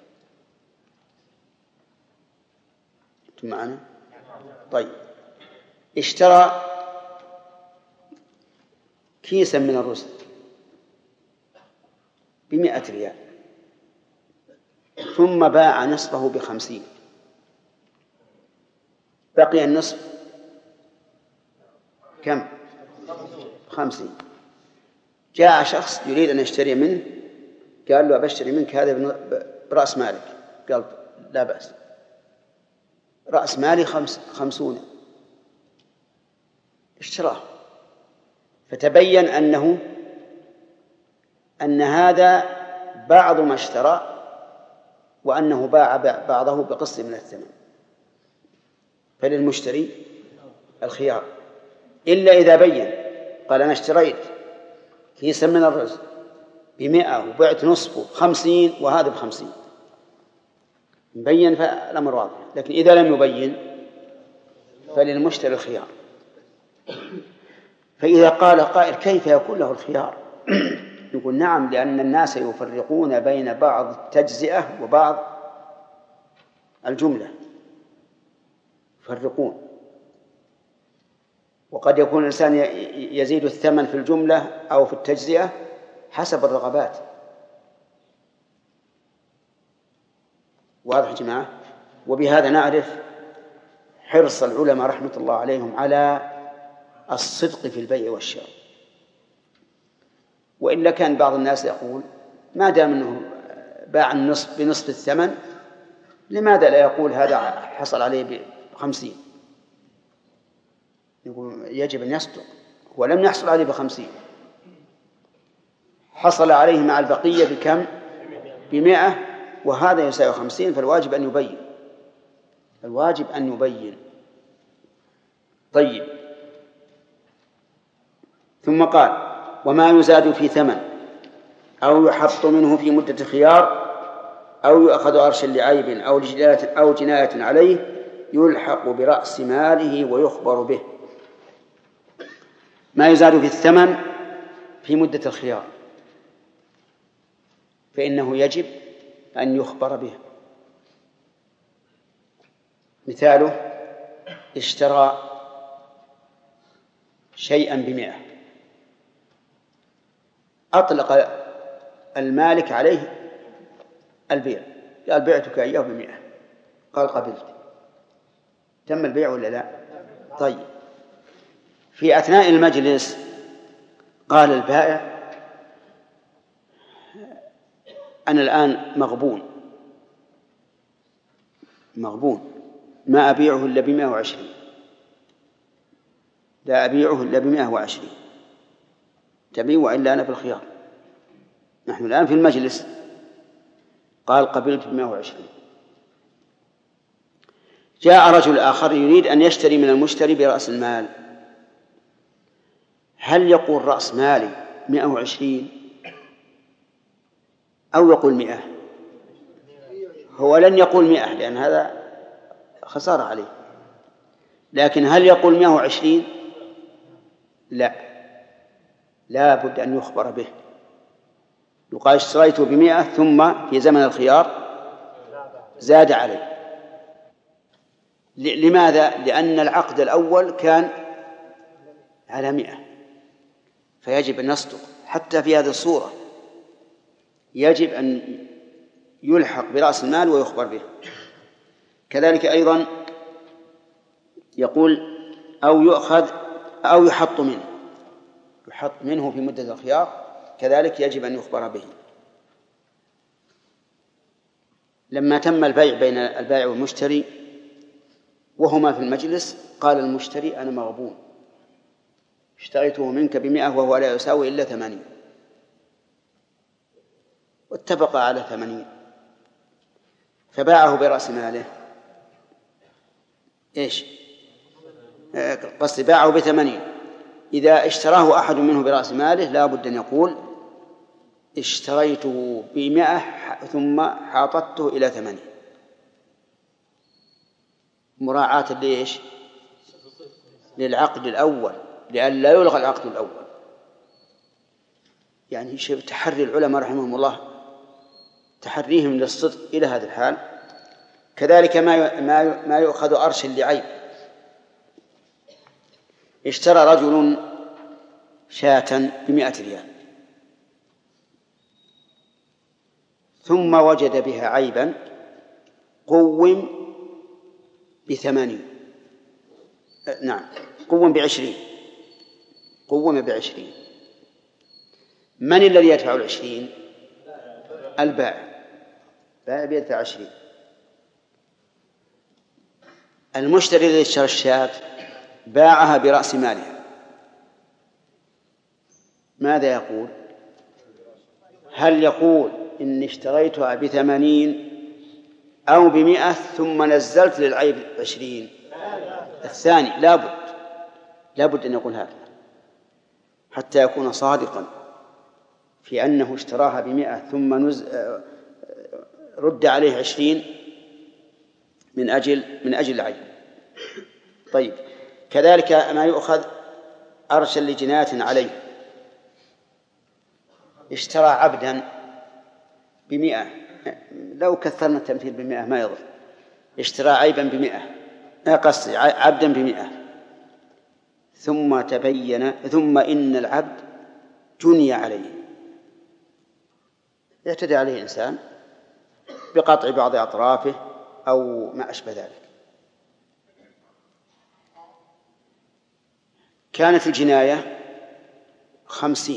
أنتم معنا؟ طيب، اشترى كيسا من الرز ب100 ريال، ثم باع نصفه ب50، بقي النصف كم؟ 50. جاء شخص يريد أن يشتري منه، قال له أبشتري منك هذا برأس مالك، قال لا بأس، رأس مالي 50. اشتراه، فتبين أن هذا بعض ما اشترى وأنه باع بعضه بقسط من الثمن، فللمشتري الخيار. إلا إذا بين، قال أنا اشتريت كيسا من الرز ب100 وبعت نصفه 50 وهذا ب50، مبين فالأمر واضح. لكن إذا لم يبين فللمشتري الخيار. فإذا قال قائل كيف يكون له الخيار؟ يقول نعم، لأن الناس يفرقون بين بعض التجزئة وبعض الجملة، يفرقون. وقد يكون الإنسان يزيد الثمن في الجملة أو في التجزئة حسب الرغبات. واضح يا جماعة؟ وبهذا نعرف حرص العلماء رحمة الله عليهم على الصدق في البيع والشراء. وإلا كان بعض الناس يقول ما دام أنه باع النصف بنصف الثمن لماذا لا يقول هذا حصل عليه ب50؟ يقول يجب أن يصدق، ولم يحصل عليه ب50، حصل عليه مع البقية بكم؟ ب100، وهذا يساوي 50، فالواجب أن يبين، الواجب أن يبين. طيب، ثم قال وما يزاد في ثمن أو يحط منه في مدة خيار أو يؤخذ عرشا لعيب أو جناية عليه يلحق برأس ماله ويخبر به. ما يزاد في الثمن في مدة الخيار فإنه يجب أن يخبر به. مثاله: اشترى شيئا ب100، أطلق المالك عليه البيع، قال: بعتك إياه ب100. قال: قبلت. تم البيع ولا لا؟ طيب، في أثناء المجلس قال البائع: أنا الآن مغبون، ما أبيعه إلا ب120، لا أبيعه إلا ب120، تبيع وإلا أنا في الخيار. نحن الآن في المجلس. قال: قبلت ب120. جاء رجل آخر يريد أن يشتري من المشتري برأس المال. هل يقول رأس مالي 120 أو يقول 100؟ هو لن يقول 100 لأن هذا خسارة عليه، لكن هل يقول 120؟ لا بد أن يخبر به. يقال: اشتريته ب100 ثم في زمن الخيار زاد عليه. لماذا؟ لأن العقد الأول كان على 100، فيجب أن نصدق. حتى في هذه الصورة يجب أن يلحق برأس المال ويخبر به. كذلك أيضا يقول: أو يؤخذ أو يحط منه في مدة الخيار، كذلك يجب أن يخبر به. لما تم البيع بين البائع والمشتري وهما في المجلس، قال المشتري: أنا مغبون، اشتريته منك ب100 وهو لا يساوي إلا 80، واتفق على 80، فباعه برأس ماله. قصدي باعه ب80. إذا اشتراه أحد منه برأس ماله لا بد أن يقول: اشتريته ب100 ثم حاطته إلى 80، مراعاة ليش؟ للعقد الأول، لئلا يلغى العقد الأول. يعني تحري العلماء رحمهم الله، تحريهم للصدق إلى هذا الحال. كذلك ما يؤخذ أرش لعيب. اشترى رجل شاة ب100 ريال ثم وجد بها عيبا قوم ب80، نعم قوم ب20، من الذي يدفع 20؟ البائع بيدفع 20. المشتري الذي اشترى الشاة باعها برأس مالها، ماذا يقول؟ هل يقول إني اشتريتها ب80 أو ب100 ثم نزلت للعيب 20؟ الثاني لا بد أن يقول هذا حتى يكون صادقا في أنه اشتراها ب100 ثم رد عليه 20 من أجل العيب. طيب، كذلك ما يؤخذ أرشا لجناية عليه. اشترى عبدا ب100، لو كثرنا التمثيل ب100 ما يضر. اشترى عيبا ب100، قصدي عبدا ب100، ثم إن العبد جني عليه، يعتدي عليه إنسان بقطع بعض أطرافه أو ما أشبه ذلك. كانت الجناية 50،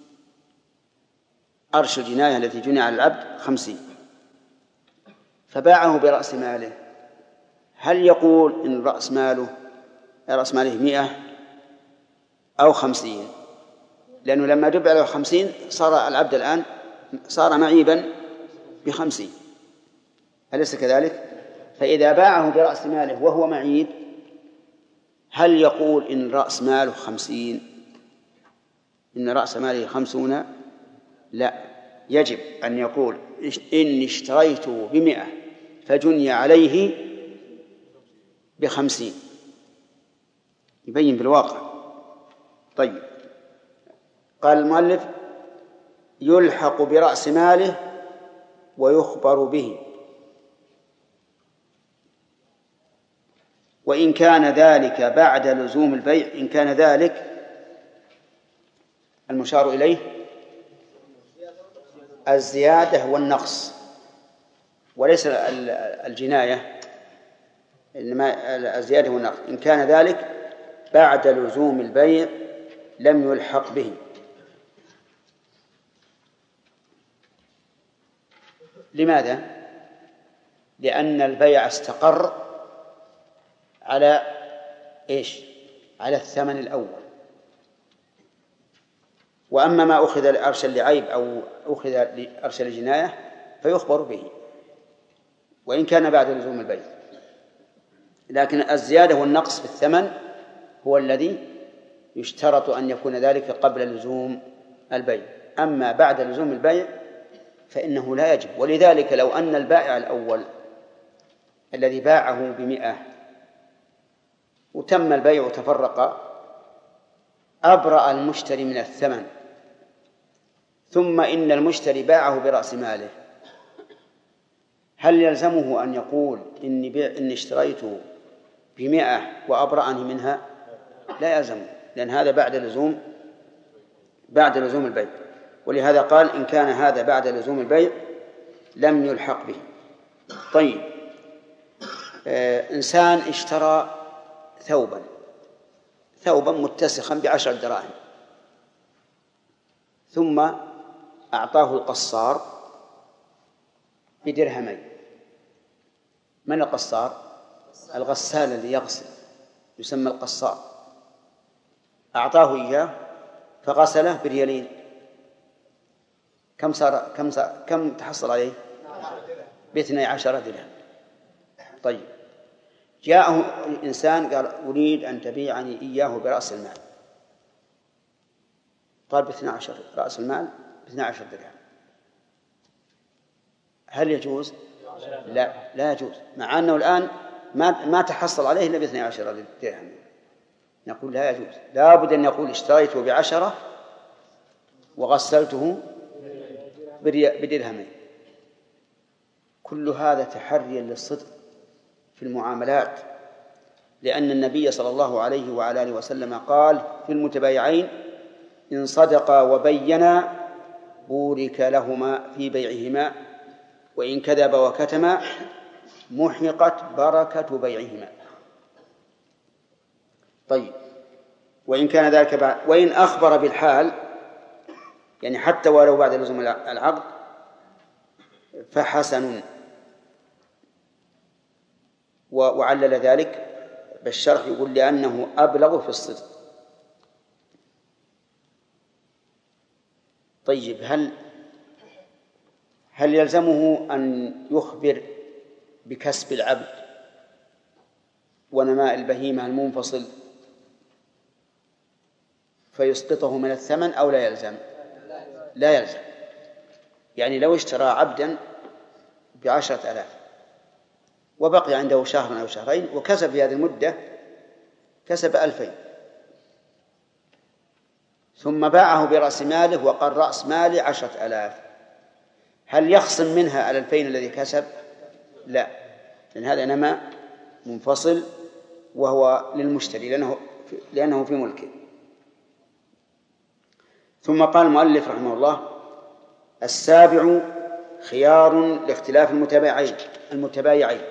أرش الجناية التي جنى على العبد 50، فباعه برأس ماله. هل يقول إن رأس ماله 100 أو 50؟ لأنه لما دفع له 50 صار العبد الآن صار معيبا ب50، أليس كذلك؟ فإذا باعه برأس ماله وهو معيب، هل يقول إن رأس ماله 50، إن رأس ماله 50؟ لا، يجب أن يقول إني اشتريته ب100 فجني عليه ب50 يبين بالواقع. طيب قال المؤلف يلحق برأس ماله ويخبر به، وإن كان ذلك بعد لزوم البيع، إن كان ذلك المشار إليه الزيادة والنقص وليس الجناية، إنما الزيادة والنقص. إن كان ذلك بعد لزوم البيع لم يلحق به. لماذا؟ لأن البيع استقر على إيش؟ على الثمن الأول، وأما ما أخذ لأرشا لعيب أو أخذ لأرشا لجناية فيخبر به وإن كان بعد لزوم البيع. لكن الزيادة والنقص في الثمن هو الذي يشترط أن يكون ذلك قبل لزوم البيع، أما بعد لزوم البيع فإنه لا يجب. ولذلك لو أن البائع الأول الذي باعه ب100 وتم البيع وتفرق، أبرأ المشتري من الثمن، ثم إن المشتري باعه برأس ماله، هل يلزمه أن يقول إني اشتريته ب100 وأبرأني منها؟ لا يلزمه، لأن هذا بعد لزوم البيع. ولهذا قال إن كان هذا بعد لزوم البيع لم يلحق به. طيب إنسان اشترى ثوبا متسخا ب10 دراهم، ثم أعطاه القصار ب2 من القصار؟ الغسال الذي يغسل يسمى القصار. أعطاه إياه فغسله ب2 كم تحصل عليه؟ ب12 درهم. طيب جاءه إنسان قال أريد أن تبيعني إياه برأس المال، قال ب12 رأس المال ب12 درهم، هل يجوز؟ لا يجوز، مع أنه الآن ما تحصل عليه إلا ب12 درهم. نقول لا يجوز، لا بد أن يقول اشتريته ب10 وغسلته ب2. كل هذا تحريا للصدق في المعاملات، لأن النبي صلى الله عليه وعلى آله وسلم قال في المتبايعين إن صدقا وبينا بورك لهما في بيعهما وإن كذب وكتما محقت بركة بيعهما. طيب وإن كان ذلك بعد، وإن أخبر بالحال يعني حتى ولو بعد لزوم العقد فحسن. وعلل ذلك بالشرح يقول لأنه أبلغ في الصدق. طيب هل يلزمه أن يخبر بكسب العبد ونماء البهيمة المنفصل فيسقطه من الثمن أو لا يلزم؟ لا يلزم. يعني لو اشترى عبدا ب10,000 وبقي عنده شهر أو شهرين وكسب في هذه المدة كسب 2000 ثم باعه برأس ماله وقال رأس مالي 10,000، هل يخصم منها 2000 الذي كسب؟ لا، لأن هذا نماء منفصل وهو للمشتري لأنه في ملكه. ثم قال المؤلف رحمه الله السابع خيار لاختلاف المتبايعين.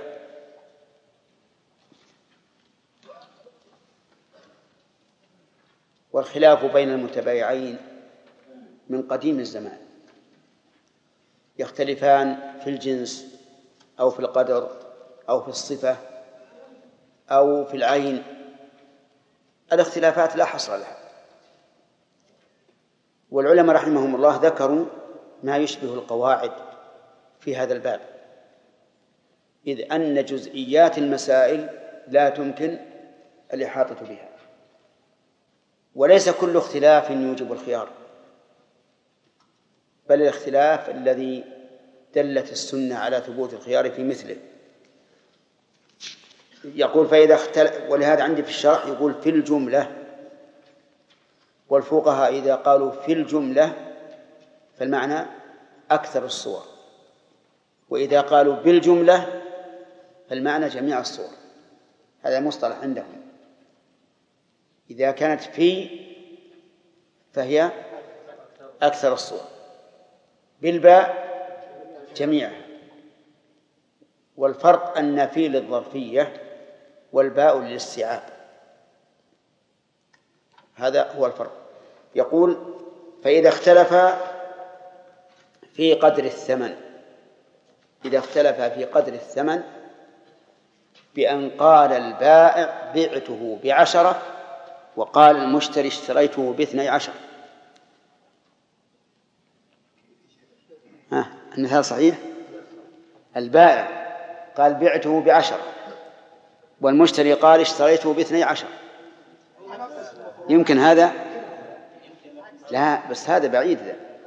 والخلاف بين المتبايعين من قديم الزمان، يختلفان في الجنس أو في القدر أو في الصفة أو في العين، الاختلافات لا حصر لها. والعلماء رحمهم الله ذكروا ما يشبه القواعد في هذا الباب، إذ أن جزئيات المسائل لا تمكن الإحاطة بها، وليس كل اختلاف يوجب الخيار، بل الاختلاف الذي دلت السنة على ثبوت الخيار في مثله. يقول فإذا اختلف، ولهذا عندي في الشرح يقول في الجملة، والفقهاء إذا قالوا في الجملة فالمعنى أكثر الصور، وإذا قالوا بالجملة فالمعنى جميع الصور. هذا مصطلح عندهم. إذا كانت في فهي أكثر الصور، بالباء جميعها، والفرق أن في للظرفية والباء للاستيعاب، هذا هو الفرق. يقول فإذا اختلف في قدر الثمن، إذا اختلف في قدر الثمن بأن قال البائع بعته ب10 وقال المشتري اشتريته ب12. المثال صحيح؟ البائع قال بعته ب10 والمشتري قال اشتريته ب12. يمكن هذا؟ لا، بس هذا بعيد.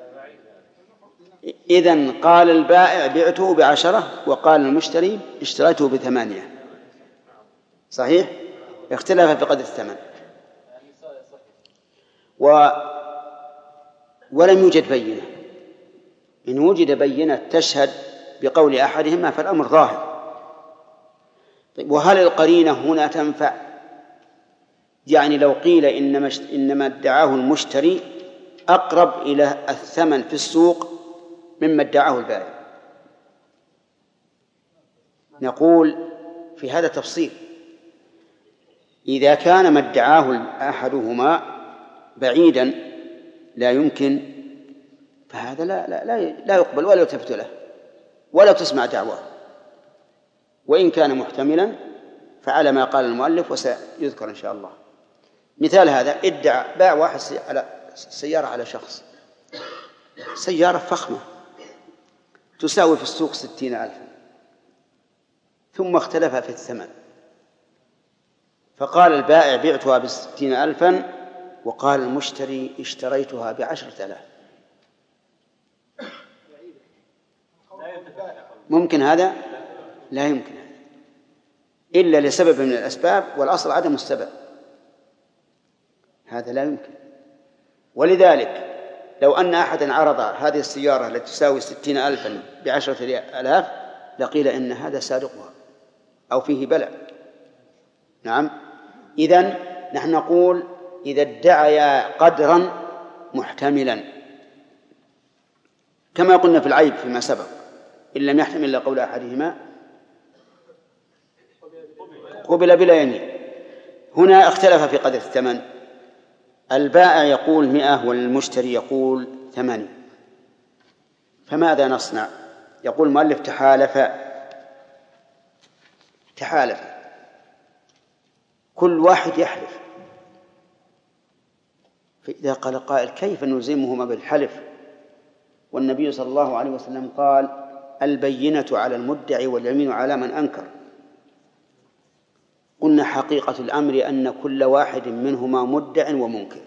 إذن قال البائع بعته ب10 وقال المشتري اشتريته ب8. صحيح؟ اختلف في قدر الثمن ولم يوجد بينة. إن وجد بينة تشهد بقول أحدهما فالأمر ظاهر. طيب، وهل القرينة هنا تنفع؟ يعني لو قيل إنما ادعاه المشتري أقرب إلى الثمن في السوق مما ادعاه البائع، نقول في هذا تفصيل. إذا كان ما ادعاه أحدهما بعيدا لا يمكن، فهذا لا يقبل ولا يلتفت له ولا تسمع دعواه، وإن كان محتملا فعلى ما قال المؤلف وسيذكر إن شاء الله. مثال هذا ادعى باع واحد سيارة على شخص، سيارة فخمة تساوي في السوق 60,000، ثم اختلف في الثمن، فقال البائع بعتها ب60,000 وقال المشتري اشتريتها ب10,000. ممكن هذا؟ لا يمكن هذا إلا لسبب من الأسباب، والأصل عدم السبب، هذا لا يمكن. ولذلك لو أن أحدا عرض هذه السيارة التي تساوي 60,000 ب10,000 لقيل إن هذا سارقها أو فيه بلاء. نعم. إذن نحن نقول إذا ادعيا قدرا محتملا، كما قلنا في العيب فيما سبق، إن لم يحتمل إلا قول أحدهما قبل بلا يمين. هنا اختلف في قدر الثمن، البائع يقول 100 والمشتري يقول 80، فماذا نصنع؟ يقول المؤلف تحالف كل واحد يحلف. فإذا قال قائل كيف نلزمهما بالحلف والنبي صلى الله عليه وسلم قال البينة على المدعي واليمين على من أنكر؟ قلنا حقيقة الأمر أن كل واحد منهما مدع ومنكر،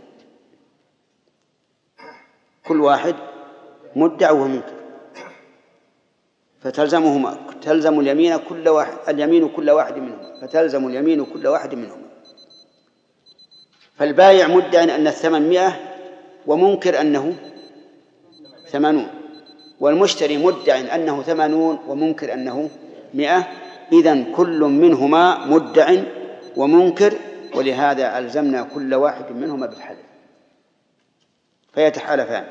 كل واحد مدع ومنكر، فتلزم اليمين كل واحد منهما، فتلزم اليمين كل واحد منهما. فالبايع مدع أن الثمن 100 ومنكر أنه 80، والمشتري مدع أنه 80 ومنكر أنه 100. إذن كل منهما مدع ومنكر، ولهذا ألزمنا كل واحد منهما بالحلف فيتحالفان.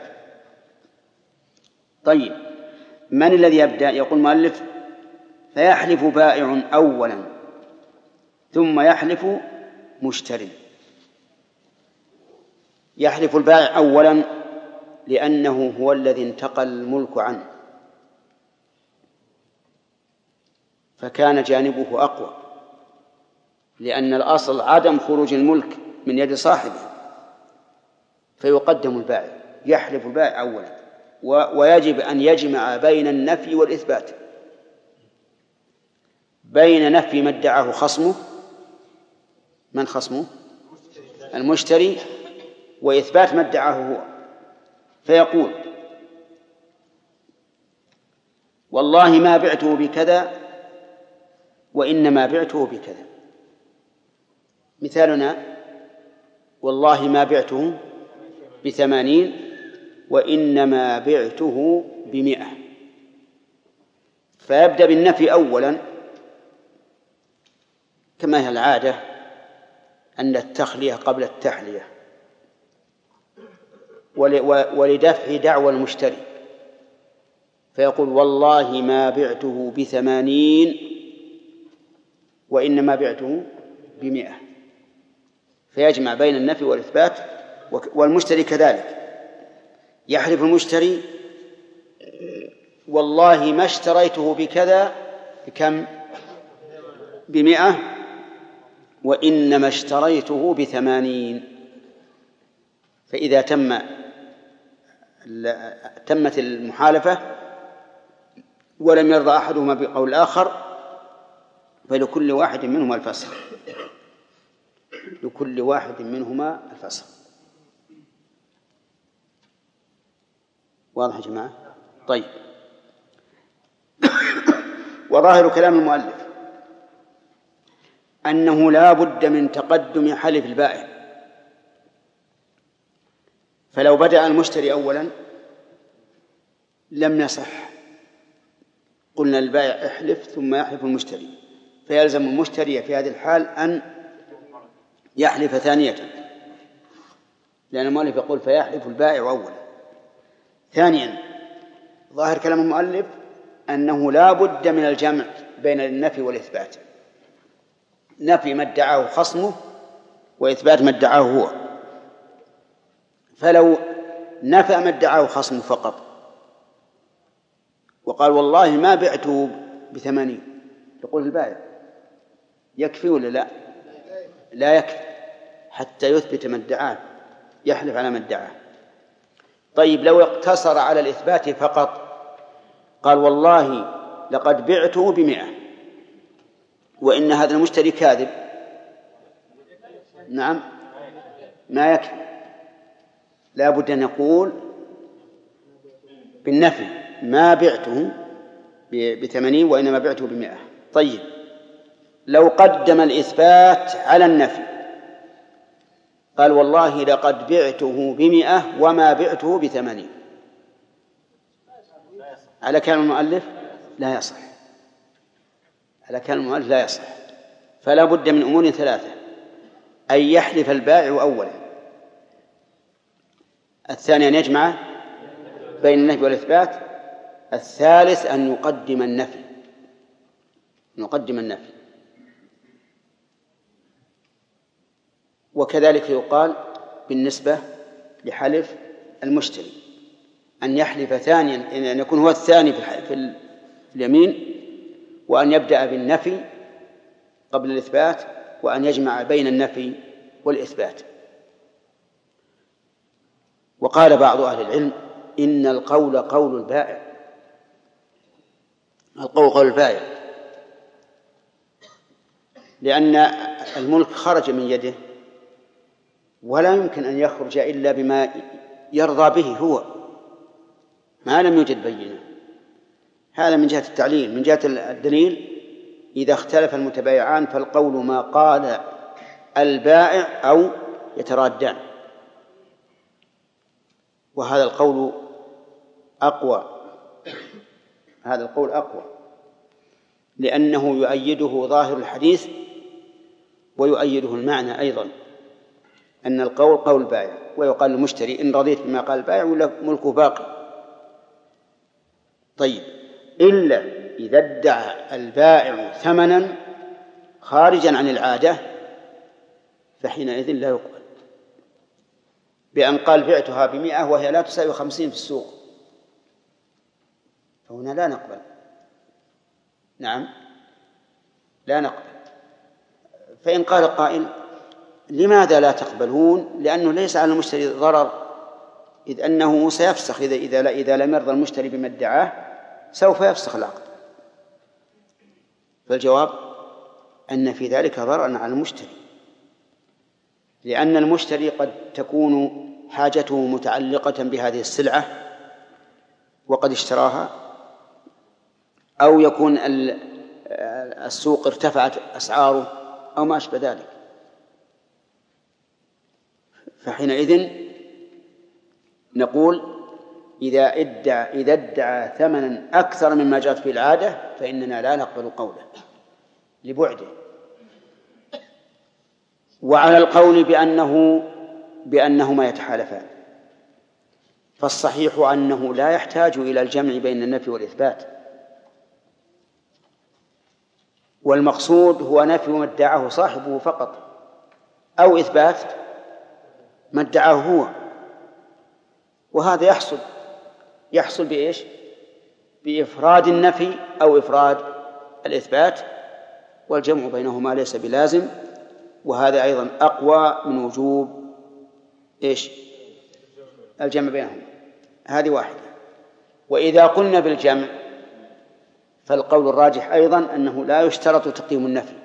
طيب، من الذي يبدأ؟ يقول المؤلف فيحلف بائع أولا ثم يحلف مشتري. يحلف البائع أولا لأنه هو الذي انتقل الملك عنه، فكان جانبه أقوى، لأن الأصل عدم خروج الملك من يد صاحبه، فيقدم البائع. يحلف البائع أولا، ويجب أن يجمع بين النفي والإثبات، بين نفي ما ادعاه خصمه، من خصمه؟ المشتري، وإثبات ما ادعاه هو. فيقول والله ما بعته بكذا وإنما بعته بكذا. مثالنا والله ما بعته ب80 وإنما بعته ب100. فيبدأ بالنفي أولا كما هي العادة أن التخلية قبل التحلية، ولدفع دعوى المشتري، فيقول والله ما بعته ب80 وإنما بعته ب100، فيجمع بين النفي والإثبات. والمشتري كذلك يحلف المشتري والله ما اشتريته بكذا بكم؟ ب100 وإنما اشتريته ب80. فإذا تمت المحالفة ولم يرضى أحدهما بقول الآخر فلكل واحد منهما الفسخ. لكل واحد منهما الفسخ. واضح يا جماعة؟ طيب. وظاهر كلام المؤلف أنه لا بد من تقدم حلف البائع، فلو بدأ المشتري أولا لم يصح. قلنا البائع احلف ثم يحلف المشتري، فيلزم المشتري في هذه الحال أن يحلف ثانية، لأن المؤلف يقول فيحلف البائع أولا. ثانيا ظاهر كلام المؤلف أنه لا بد من الجمع بين النفي والإثبات، نفي ما ادعاه خصمه وإثبات ما ادعاه هو. فلو نفى ما ادعاه خصمه فقط وقال والله ما بعته ب80، يقول البائع يكفي ولا لا؟ لا يكفي حتى يثبت ما ادعاه، يحلف على ما ادعاه. طيب لو اقتصر على الإثبات فقط قال والله لقد بعته ب100 وإن هذا المشتري كاذب، نعم ما يكفي، لا بد أن يقول بالنفي ما بعته ب80 وإنما بعته ب100. طيب لو قدم الإثبات على النفي قال والله لقد بعته ب100 وما بعته ب80، على كلام المؤلف لا يصح، على كلام المؤلف لا يصح. فلا بد من أمور ثلاثة: أن يحلف البائع أولا، الثاني أن يجمع بين النفي والإثبات، الثالث أن يقدم النفي، نقدم النفي. وكذلك يقال بالنسبة لحلف المشتري أن يحلف ثانيا، أن يكون هو الثاني في اليمين، وأن يبدأ بالنفي قبل الإثبات، وأن يجمع بين النفي والإثبات. وقال بعض أهل العلم إن القول قول البائع، القول قول البائع، لأن الملك خرج من يده ولا يمكن أن يخرج إلا بما يرضى به هو، ما لم يوجد بينة. هذا من جهة التعليل. من جهة الدليل إذا اختلف المتبايعان فالقول ما قال البائع أو يترادان، وهذا القول أقوى، هذا القول أقوى لأنه يؤيده ظاهر الحديث ويؤيده المعنى أيضا، أن القول قول البائع، ويقال للمشتري إن رضيت بما قال البائع ولا ملكه باقي. طيب إلا إذا ادعى البائع ثمنا خارجا عن العادة فحينئذ لا يقبل، بأن قال بعتها ب100 وهي لا تساوي 50 في السوق، فهنا لا نقبل. نعم لا نقبل. فإن قال قائل لماذا لا تقبلون؟ لأنه ليس على المشتري ضرر، إذ أنه سيفسخ إذا لم يرضى المشتري بما ادعاه سوف يفسخ العقد. فالجواب أن في ذلك ضررا على المشتري، لأن المشتري قد تكون حاجته متعلقة بهذه السلعة وقد اشتراها، أو يكون السوق ارتفعت أسعاره أو ما أشبه ذلك، فحينئذ نقول إذا ادعى ثمنا أكثر مما جاءت به العادة فإننا لا نقبل قوله لبعده. وعلى القول بأنهما يتحالفان، فالصحيح أنه لا يحتاج إلى الجمع بين النفي والإثبات، والمقصود هو نفي ما ادعاه صاحبه فقط أو إثبات ما ادعاه هو، وهذا يحصل بإيش؟ بإفراد النفي أو إفراد الإثبات، والجمع بينهما ليس بلازم، وهذا أيضا أقوى من وجوب إيش؟ الجمع بينهما. هذه واحدة. وإذا قلنا بالجمع فالقول الراجح أيضا أنه لا يشترط تقديم النفي،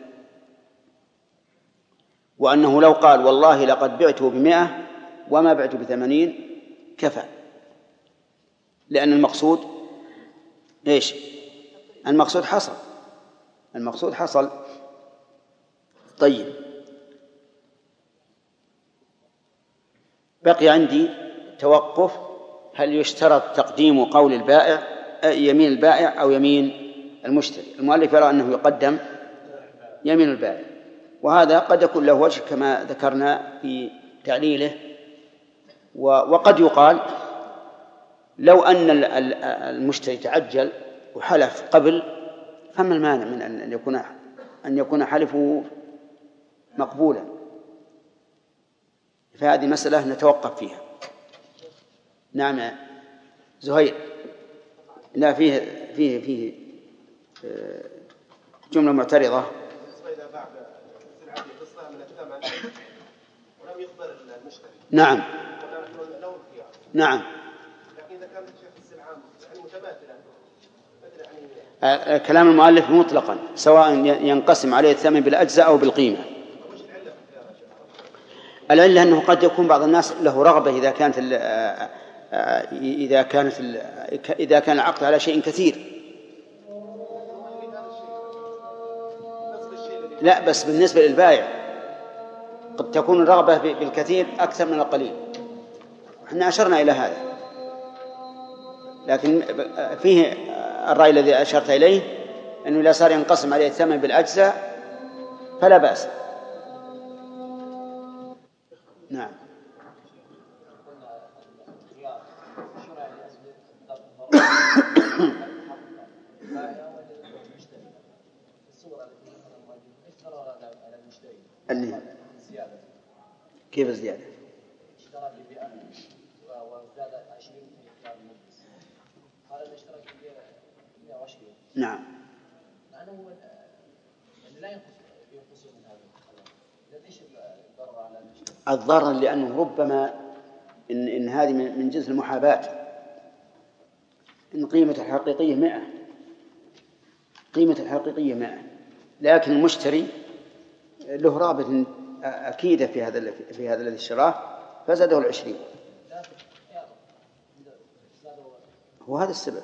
وأنه لو قال والله لقد بعته ب100 وما بعته ب80 كفى، لأن المقصود إيش؟ المقصود حصل. طيب، بقي عندي توقف، هل يشترط تقديم قول البائع يمين البائع أو يمين المشتري؟ المؤلف يرى أنه يقدم يمين البائع، وهذا قد يكون له وجه كما ذكرنا في تعليله. وقد يقال لو أن المشتري تعجل وحلف قبل فما المانع من أن يكون حلفه مقبولا؟ فهذه مسألة نتوقف فيها. نعم زهير. لا، فيه جملة معترضة. نعم نعم. كلام المؤلف مطلقا سواء ينقسم عليه الثمن بالأجزاء أو بالقيمة. العلة أنه قد يكون بعض الناس له رغبة إذا كان العقد على شيء كثير. لا، بس بالنسبة للبائع قد تكون الرغبة بالكثير أكثر من القليل، احنا أشرنا إلى هذا، لكن فيه الرأي الذي أشرت إليه أنه إذا صار ينقسم عليه الثمن بالأجزاء فلا بأس. نعم. كيف الزيادة؟ اشترى ب100 وزاد 20 في إقرار المجلس، هذا الاشتراك ب 120. نعم. لأنه لا ينقص من هذا. ليش الضرر على المشتري؟ الضرر لأنه ربما إن هذه من جنس المحاباة، إن قيمة الحقيقية 100، قيمة الحقيقية 100، لكن المشتري له رابط أكيدة في هذا الذي اشتراه فزاده 20. وهذا السبب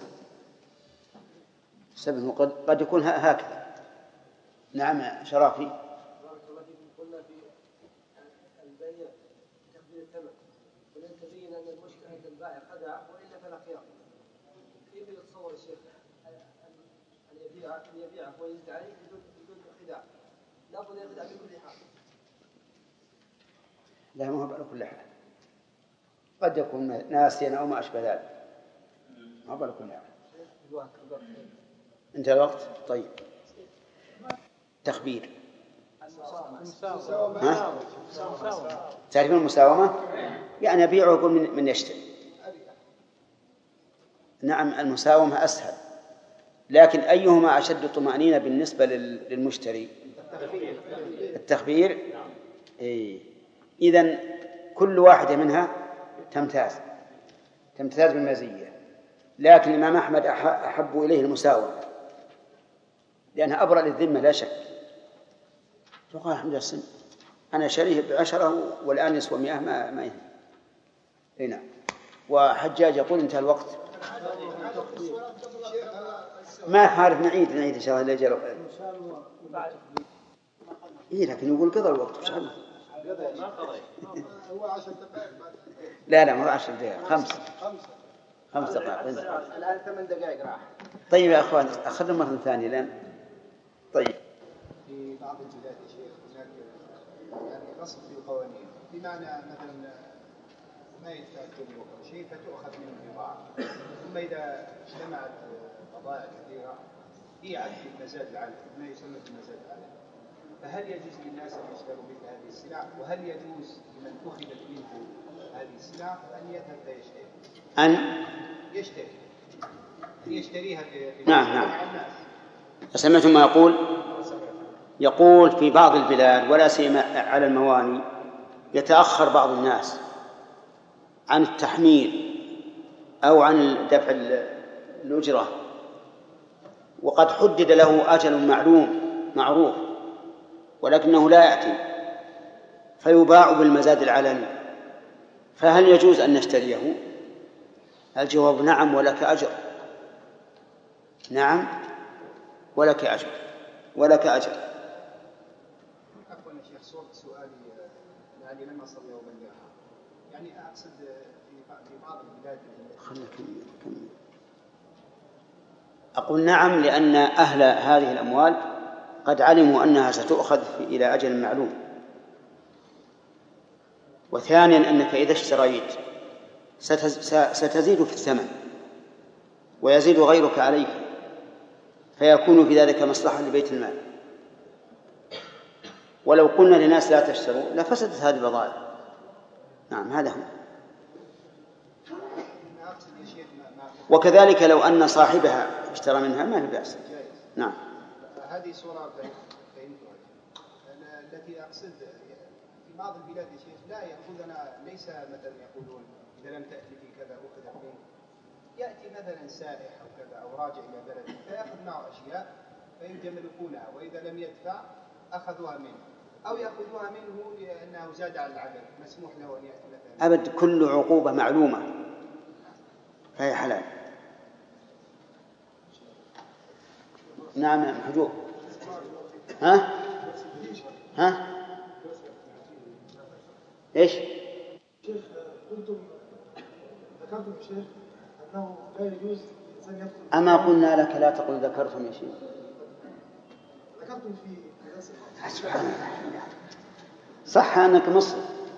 قد يكون هكذا. نعم شرافي. قلنا في البيع تقدير الثمن، ولن تبين أن المشتري البائع خدع وإلا فلا خيار. كيف يتصور الشيخ أن يبيعه ويزيد عليه بدون خداع؟ لابد يخدع بكل حال. لا، ما هو على كل حال، قد يكون ناسيا أو ما أشبه ذلك، ما هو على كل حال. انتهى الوقت. طيب، تخبير. تعرفون المساومة؟ يعني أبيعه يقول من يشتري. نعم، المساومة أسهل، لكن أيهما أشد طمأنينة بالنسبة للمشتري؟ التخبير. إذن كل واحدة منها تمتاز بالمزية، لكن الإمام أحمد أحب إليه المساومة لأنها أبرأ للذمة لا شك. فقال الحمد لله أنا شريه ب10 والآن يسوى 100 ما يهم. هنا وحجاج يقول انتهى الوقت. ما عارف نعيد إن شاء الله لجل إيه، لكن يقول قضى الوقت مش عارف. ما قضي هو 10 دقائق. لا مو 10 دقائق، 5 دقائق. الآن 8 دقائق راح. طيب يا أخوان أخذنا مرة ثانية الآن. طيب في بعض البلاد يا شيخ هناك يعني غصب في القوانين، بمعنى مثلا ما يدفع الجمهور شيء فتؤخذ منه بضاعة، ثم إذا اجتمعت بضائع كثيرة بيعت في المزاد العالي، ما يسمى بالمزاد العالي. فهل يجوز للناس أن يشتروا مثل هذه السلع؟ وهل يجوز لمن أخذت منه هذه السلع أن يذهب فيشتري؟ أن يشتريها نعم. سمعتم ما يقول في بعض البلاد ولا سيما على المواني يتأخر بعض الناس عن التحميل أو عن دفع الأجرة، وقد حدد له أجل معلوم معروف ولكنه لا يأتي فيباع بالمزاد العلني، فهل يجوز أن نشتريه؟ الجواب نعم ولك أجر. نعم ولك أجر. عفوا يا شيخ، صوت سؤالي يعني لم أصل يوما يعني أقصد في بعض البلاد أقول نعم، لأن أهل هذه الأموال قد علموا أنها ستؤخذ إلى أجل معلوم. وثانيا أنك إذا اشتريت ستزيد في الثمن ويزيد غيرك عليك، فيكون في ذلك مصلحة لبيت المال. ولو قلنا للناس لا تشتروا لفسدت هذه البضائع. نعم هذا هو. وكذلك لو أن صاحبها اشترى منها ما في بأس. نعم. هذه صورة فهمتها. التي أقصد في بعض البلاد يا شيخ لا يأخذنا، ليس مثلا يقولون إذا لم تأتي في كذا أخذت منه، يأتي مثلا سائح أو كذا أو راجع إلى بلده فيأخذ معه أشياء فيملكونها، وإذا لم يدفع أخذوها منه أو يأخذوها منه لأنه زاد على العدد، مسموح له أن يأتي مثلا. أبد كل عقوبة معلومة فهي حلال. نعم حجوب. ها إيش؟ شيخ قلتم ذكرتم يا شيخ أنه لا يجوز الإنسان يدخل. أما قلنا لك لا تقل ذكرتم يا شيخ. ذكرتم في سبحان الله. صح أنك مصر.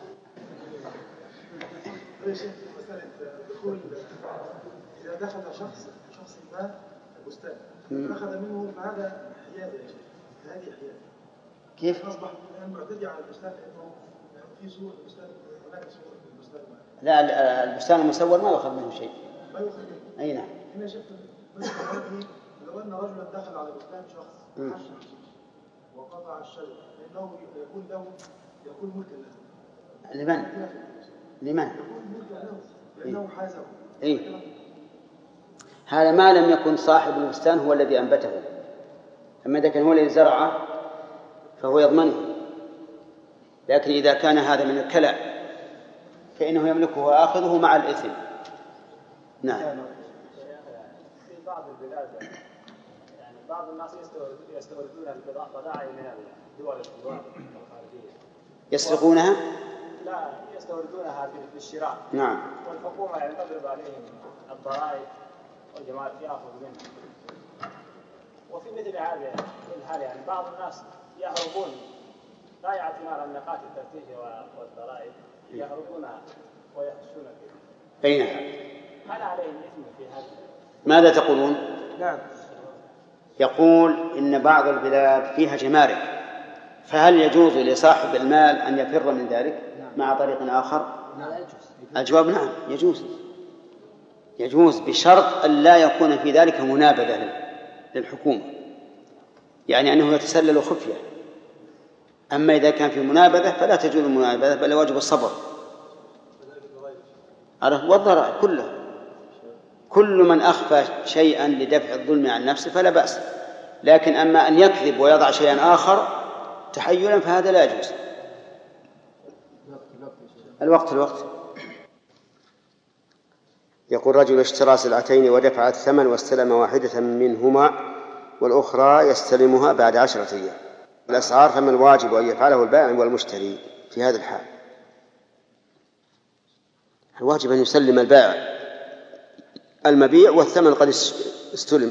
يا شيخ مسألة دخول إذا دخل شخص ما بستان أخذ منه فهذا حياد يا شيخ، هذه حياد. كيف؟ أصبح معتدي على البستان لأنه في سوق البستان، هناك سوق البستان. لا البستان المسور ما يأخذ منه شيء. ما يأخذ منه. أي نعم. هنا شفت لو أن رجلا دخل على بستان شخص حشر وقطع الشجر فإنه يكون ملكا له. لمن؟ يكون ملكا له لأنه حازه. إيه؟ هذا ما لم يكن صاحب البستان هو الذي أنبته، أما إذا كان هو الذي زرعه فهو يضمنه. لكن إذا كان هذا من الكلى فإنه يملكه وآخذه مع الإثم. نعم. في بعض البلاد يعني بعض الناس يستوردون البضائع من الدول الخارجية. يسرقونها؟ لا يستوردونها بالشراء. نعم. والحكومة يعني تضرب عليهم الضرائب والجمارك يأخذ منها. وفي مثل هذه الحال يعني بعض الناس يهربون لا يعطون على النقاط التفتيش والضرائب، يهربونها ويخشون فيها. أي نعم. هل عليهم إثم في هذا؟ ماذا تقولون؟ نعم. يقول إن بعض البلاد فيها جمارك، فهل يجوز لصاحب المال أن يفر من ذلك مع طريق آخر؟ الجواب نعم يجوز بشرط أن لا يكون في ذلك منابذة للحكومة، يعني أنه يتسلل خفية. أما إذا كان في منابذة فلا تجوز المنابذة بل واجب الصبر. والضرائب كل من أخفى شيئا لدفع الظلم عن نفسه فلا بأس، لكن أما أن يكذب ويضع شيئا آخر تحيلا فهذا لا يجوز. الوقت يقول رجل اشترى سلعتين ودفع الثمن واستلم واحدة منهما والأخرى يستلمها بعد 10 أيام. الأسعار فما الواجب أن يفعله البائع والمشتري في هذا الحال؟ الواجب أن يسلم البائع المبيع والثمن قد استلم.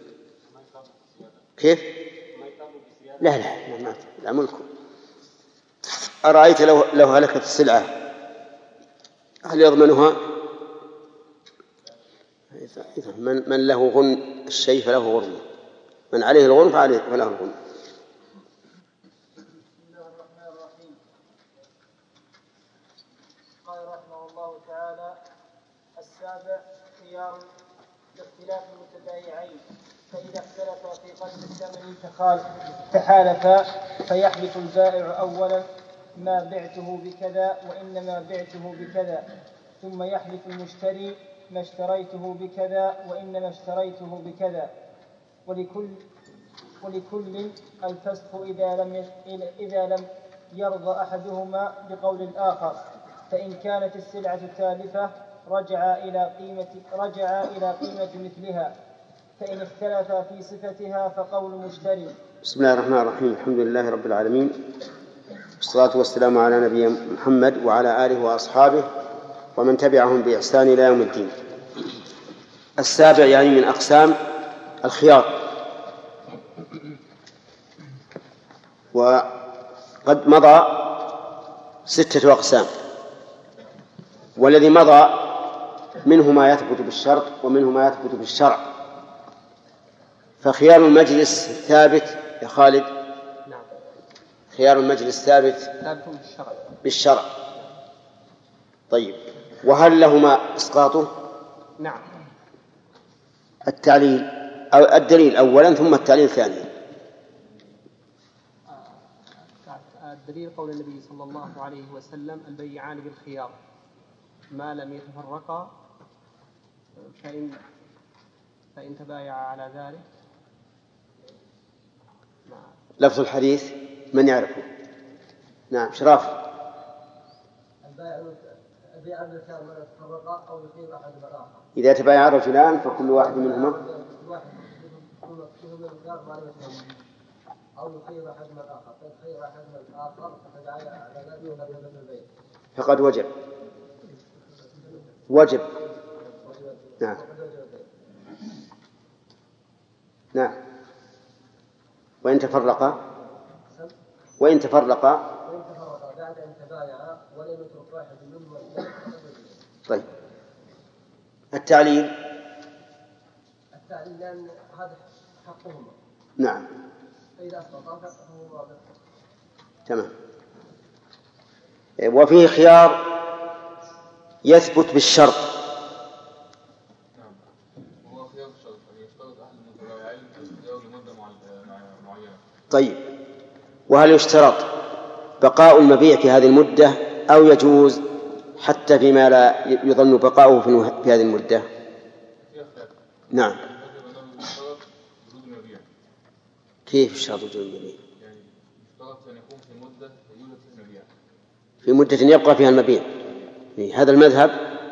كيف؟ لا ملكه. أرأيت لو هلكت السلعة هل يضمنها؟ من له غن الشيء فله غرمه، من عليه الغرم فله الغرم. بسم الله الرحمن الرحيم. قال رحمه الله تعالى: السابع خيار لاختلاف المتبايعين، فإذا اختلفا في قدر الثمن تحالفا فيحلف البائع أولا: ما بعته بكذا وإنما بعته بكذا، ثم يحلف المشتري: ما اشتريته بكذا وإنما اشتريته بكذا. ولكل الفسخ إذا لم يرضى أحدهما بقول الآخر، فإن كانت السلعة تالفة رجع إلى قيمة مثلها، فإن اختلفا في صفتها فقول المشتري. بسم الله الرحمن الرحيم. الحمد لله رب العالمين، والصلاة والسلام على نبينا محمد وعلى آله وأصحابه ومن تبعهم بإحسان إلى يوم الدين. السابع يعني من أقسام الخيار. وقد مضى 6 أقسام، والذي مضى منه ما يثبت بالشرط ومنه ما يثبت بالشرع. فخيار المجلس ثابت يا خالد؟ نعم. خيار المجلس ثابت بالشرع. طيب، وهل لهما إسقاطه؟ نعم. التعليل أو الدليل أولا ثم التعليل ثانيا. الدليل قول النبي صلى الله عليه وسلم: البيعان بالخيار ما لم يتفرقا، فإن تبايعا على ذلك. لفظ الحديث من يعرفه؟ نعم شراف. البيع بالخيار ما لم يتفرقا أو يخير أحدهما الآخر. إذا تبايع رجلان فكل واحد منهما أو يخير أحدهما الآخر، فإن خير أحدهما الآخر فتبايع على ذلك ولم يبطل البيع فقد وجب. نعم. وإن تفرقا بعد أن تبايعا ولم يترك واحد منهما الثاني. طيب، التعليل لأن هذا حقهما. نعم. فإذا أسقطا فهو واضح. تمام. وفيه خيار يثبت بالشرط. نعم. وهو خيار الشرط أن يشترط أحد المتبايعين الاختيار لمدة معينة. طيب، وهل يشترط بقاء المبيع في هذه المدة أو يجوز حتى فيما لا يظن بقاؤه في هذه المدة؟ نعم. كيف الشرط وجود المبيع؟ يعني يشترط أن يكون في مدة يوجد فيها المبيع، في مدة يبقى فيها المبيع. هذا المذهب.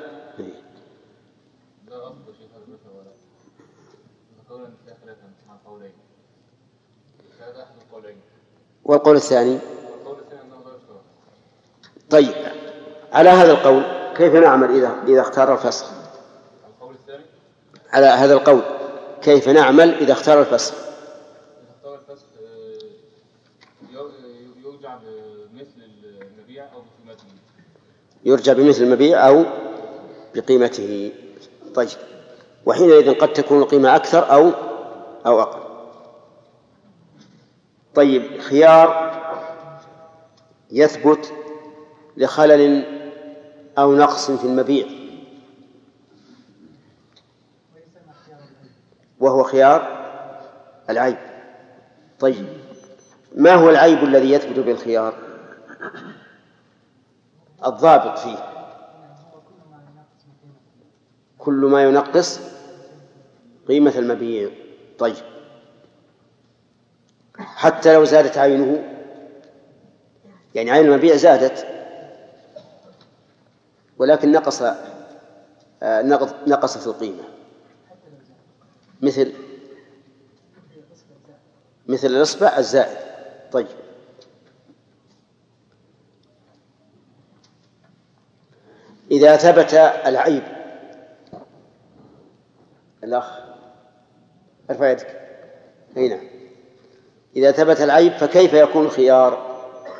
لا أصل شيء هذا المذهب ولا ذكرنا أن فيها خلافا مع القولين. هذا أحد القولين. والقول الثاني؟ والقول الثاني أنه لا يشترط. طيب، على هذا القول كيف نعمل إذا اختار الفسخ؟ القول الثاني على هذا القول كيف نعمل إذا اختار الفسخ؟ يرجع بمثل المبيع أو بقيمته. طيب، وحينئذ قد تكون القيمة أكثر أو أقل. طيب، خيار يثبت لخلل أو نقص في المبيع وهو خيار العيب. طيب، ما هو العيب الذي يثبت بالخيار؟ الضابط فيه كل ما ينقص قيمة المبيع. طيب، حتى لو زادت عينه، يعني عين المبيع زادت ولكن نقص نقصت القيمة، مثل الإصبع الزائد. طيب، إذا ثبت العيب، الأخ ارفع يدك. هنا إذا ثبت العيب فكيف يكون الخيار؟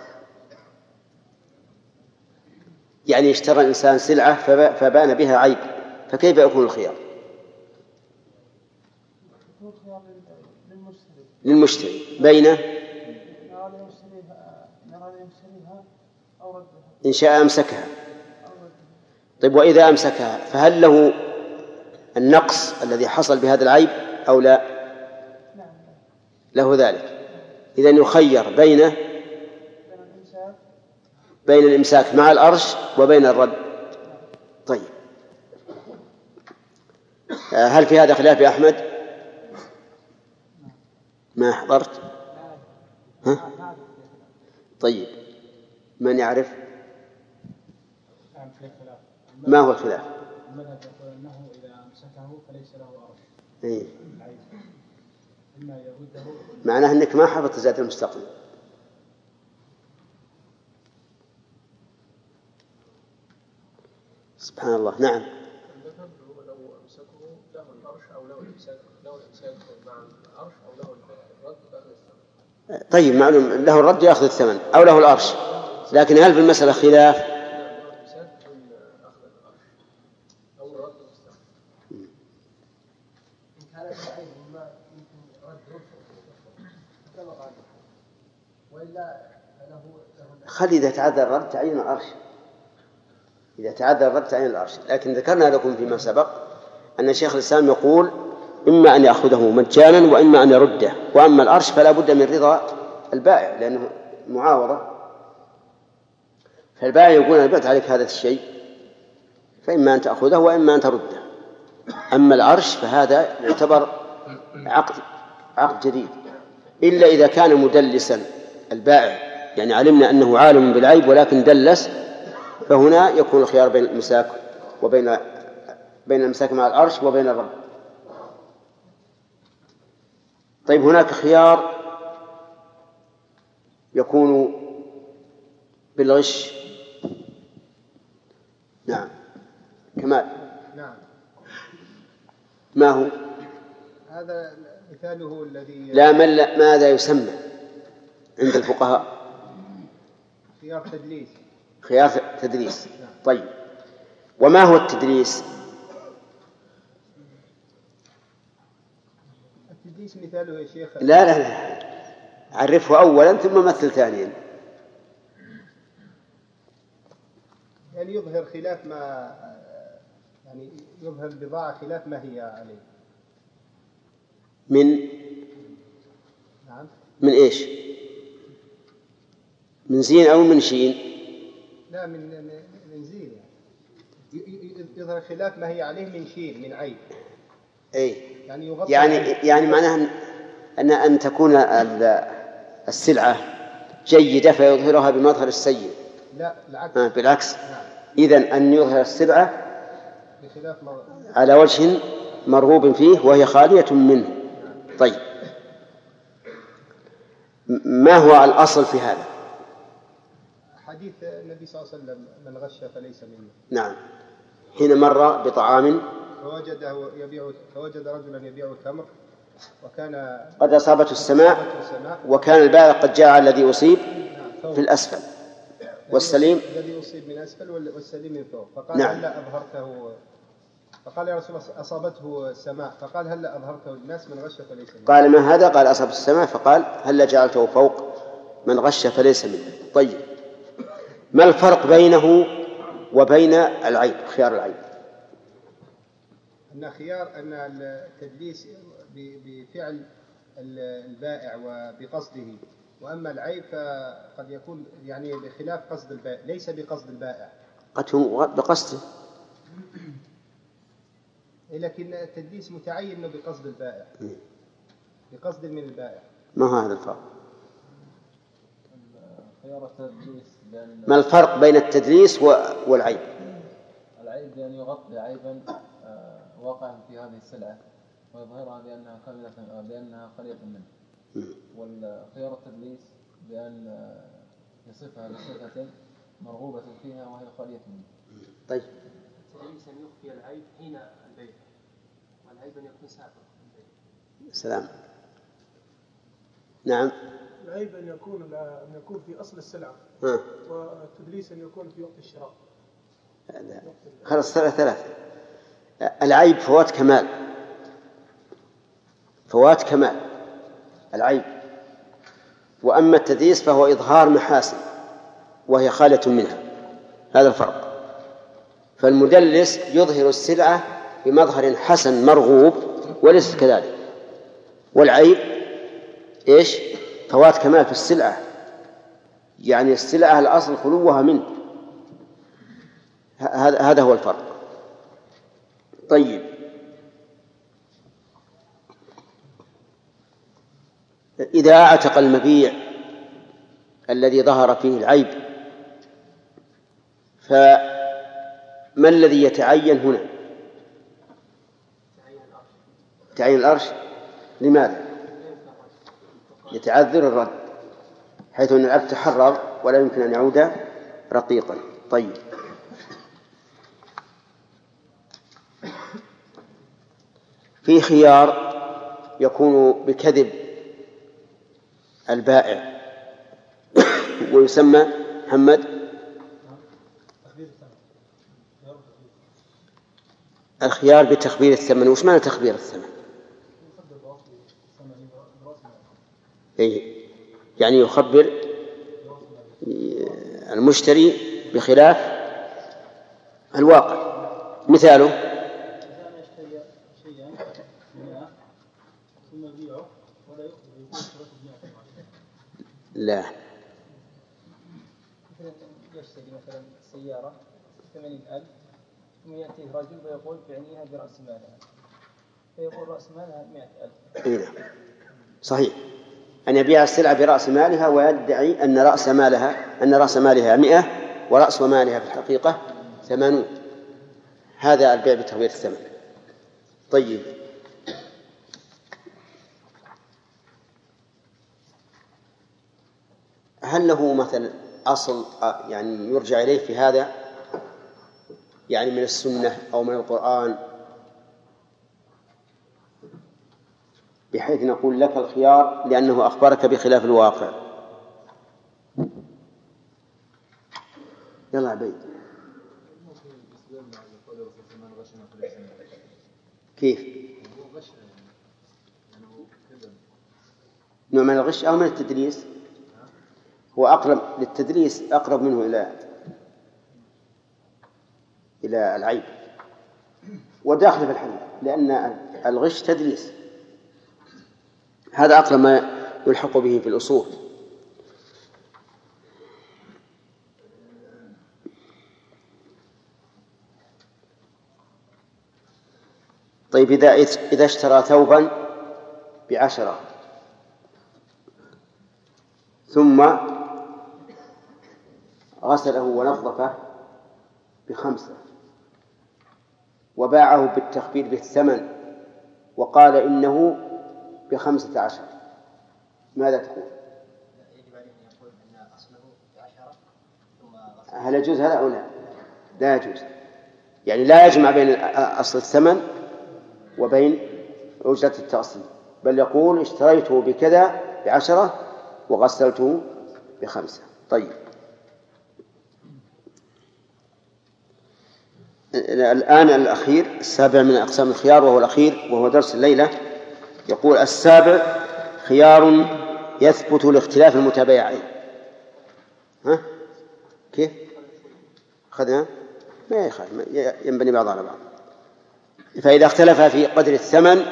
يعني اشترى الإنسان سلعة فبان بها عيب، فكيف يكون الخيار؟ للمشتري بين إن شاء أمسكها. طيب، وإذا أمسكها فهل له النقص الذي حصل بهذا العيب أو لا؟ له ذلك. إذن يخير بين الإمساك مع الأرش وبين الرد. طيب، هل في هذا خلاف يا أحمد؟ ما حضرت؟ ها؟ طيب، من يعرف؟ ما هو الخلاف؟ المذهب يقول أنه إذا أمسكه فليس له أرش. إيه؟ إما يرده. معناه أنك ما حفظت زاد المستقيم. سبحان الله. نعم. المذهب هو لو أمسكه له الأرش أو له الإمساك مع الأرش أو له الرد فأخذ الثمن. طيب، معلوم له الرد يأخذ الثمن أو له الأرش، لكن هل في المسألة خلاف؟ خلي إذا تعذر الرد تعين الأرش، إذا تعذر الرد تعين الأرش. لكن ذكرنا لكم فيما سبق أن شيخ الإسلام يقول إما أن يأخذه مجانا وإما أن يرده، وأما الأرش فلا بد من رضا البائع لأنه معاوضة. فالبائع يقول أنا بعت عليك هذا الشيء فإما أن تأخذه وإما أن ترده. أما الأرش فهذا يعتبر عقد جديد، إلا إذا كان مدلسا البائع، يعني علمنا أنه عالم بالعيب ولكن دلس، فهنا يكون الخيار بين الإمساك وبين الإمساك مع الأرش وبين الرد. طيب، هناك خيار يكون بالغش. نعم. كمال. نعم. ما هو؟ هذا مثاله الذي ماذا يسمى عند الفقهاء؟ خيار تدليس. طيب، وما هو التدليس؟ التدليس مثاله يا شيخ. لا، عرفه أولا ثم مثل ثانيا. يعني يظهر خلاف ما، يعني يظهر البضاعة خلاف ما هي عليه. نعم. من إيش؟ من زين أو من شين؟ لا، من زين. يظهر خلاف ما هي عليه من شين، من عيب. أي. يعني معناها أن تكون السلعة جيدة فيظهرها بمظهر السيء. لا، بالعكس. إذن أن يظهر السلعة على وجه مرغوب فيه وهي خالية منه. طيب، ما هو الأصل في هذا؟ حديث النبي صلى الله عليه وسلم: من غش فليس منه. نعم. حين مر بطعام فوجد رجلا يبيع التمر وكان قد أصابته السماء وكان البائع قد جاء الذي أصيب في الأسفل والسليم الذي أصيب من أسفل والسليم من فوق. فقال: نعم. هل أظهرته؟ فقال: يا رسول الله أصابته السماء. فقال: هل أظهرته للناس؟ من غش فليس منه. قال: ما هذا؟ قال: أصابته السماء. فقال: هل جعلته فوق؟ من غش فليس منه. طيب، ما الفرق بينه وبين العيب، خيار العيب؟ أن التدليس بفعل البائع وبقصده، وأما العيب فقد يكون يعني بخلاف قصد البائع، ليس بقصد البائع، قد هو بقصده، لكن التدليس متعين انه بقصد البائع، بقصد من البائع. ما هو هذا الفرق؟ ما الفرق بين التدليس والعيب؟ العيب أن يغطي عيبا واقعا في هذه السلعة ويظهرها بأنها خالية منه، والخيار التدليس بأن يصفها بصفة مرغوبة فيها وهي خالية منه. طيب. التدليس أن يخفي العيب حين البيع، والعيب أن يكون سابق البيع. سلام. نعم. العيب أن يكون في أصل السلعة، والتدليس أن يكون في وقت الشراء. خلاص ثلاثة. العيب فوات كمال العيب، وأما التدليس فهو إظهار محاسن وهي خالية منها، هذا الفرق. فالمدلس يظهر السلعة بمظهر حسن مرغوب وليس كذلك، والعيب إيش؟ فوات كمال في السلعة، يعني السلعة الأصل خلوها منه، هذا هو الفرق. طيب، إذا اعتق المبيع الذي ظهر فيه العيب فما الذي يتعين هنا؟ تعيين الأرش. لماذا؟ يتعذر الرد، حيث أن العبد تحرر ولا يمكن أن يعود رقيقا. طيب، في خيار يكون بكذب البائع ويسمى محمد الخيار بتخبير الثمن. وش معنى تخبير الثمن؟ يعني يخبر المشتري بخلاف الواقع. مثاله لا، يشتري مثلا سيارة 80,000 ثم يأتيه رجل ويقول بعنيها برأس مالها، فيقول رأس مالها 100,000. صحيح، أن يبيع السلعة برأس مالها ويدعي أن رأس مالها 100 ورأس مالها في الحقيقة 80. هذا البيع بتخبير الثمن. طيب، هل له مثلا أصل يعني يرجع إليه في هذا، يعني من السنة أو من القرآن، بحيث نقول لك الخيار لأنه أخبرك بخلاف الواقع؟ يلا عبيد. كيف؟ نوع من الغش أو من التدليس؟ هو أقرب للتدليس، أقرب منه إلى العيب، وداخل في الحديث، لأن الغش تدليس، هذا أقرب ما يلحق به في الأصول. طيب، إذا اشترى ثوبا ب10 ثم غسله ونظفه ب5 وباعه بالتخفيض بالثمن وقال إنه ب15، ماذا تقول؟ يجب عليه أن يقول أن أصله ب10 ثم غسله. هل يجوز هذا أو لا؟ لا يجوز، يعني لا يجمع بين أصل الثمن وبين أجرة التغسيل، بل يقول اشتريته بكذا ب10 وغسلته ب5. طيب، الآن الأخير السابع من أقسام الخيار، وهو الأخير وهو درس الليلة. يقول السابع خيار يثبت لاختلاف المتبايعين. كيف؟ أخذنا؟ ما يخالف، ينبني بعض على بعض. فإذا اختلفا في قدر الثمن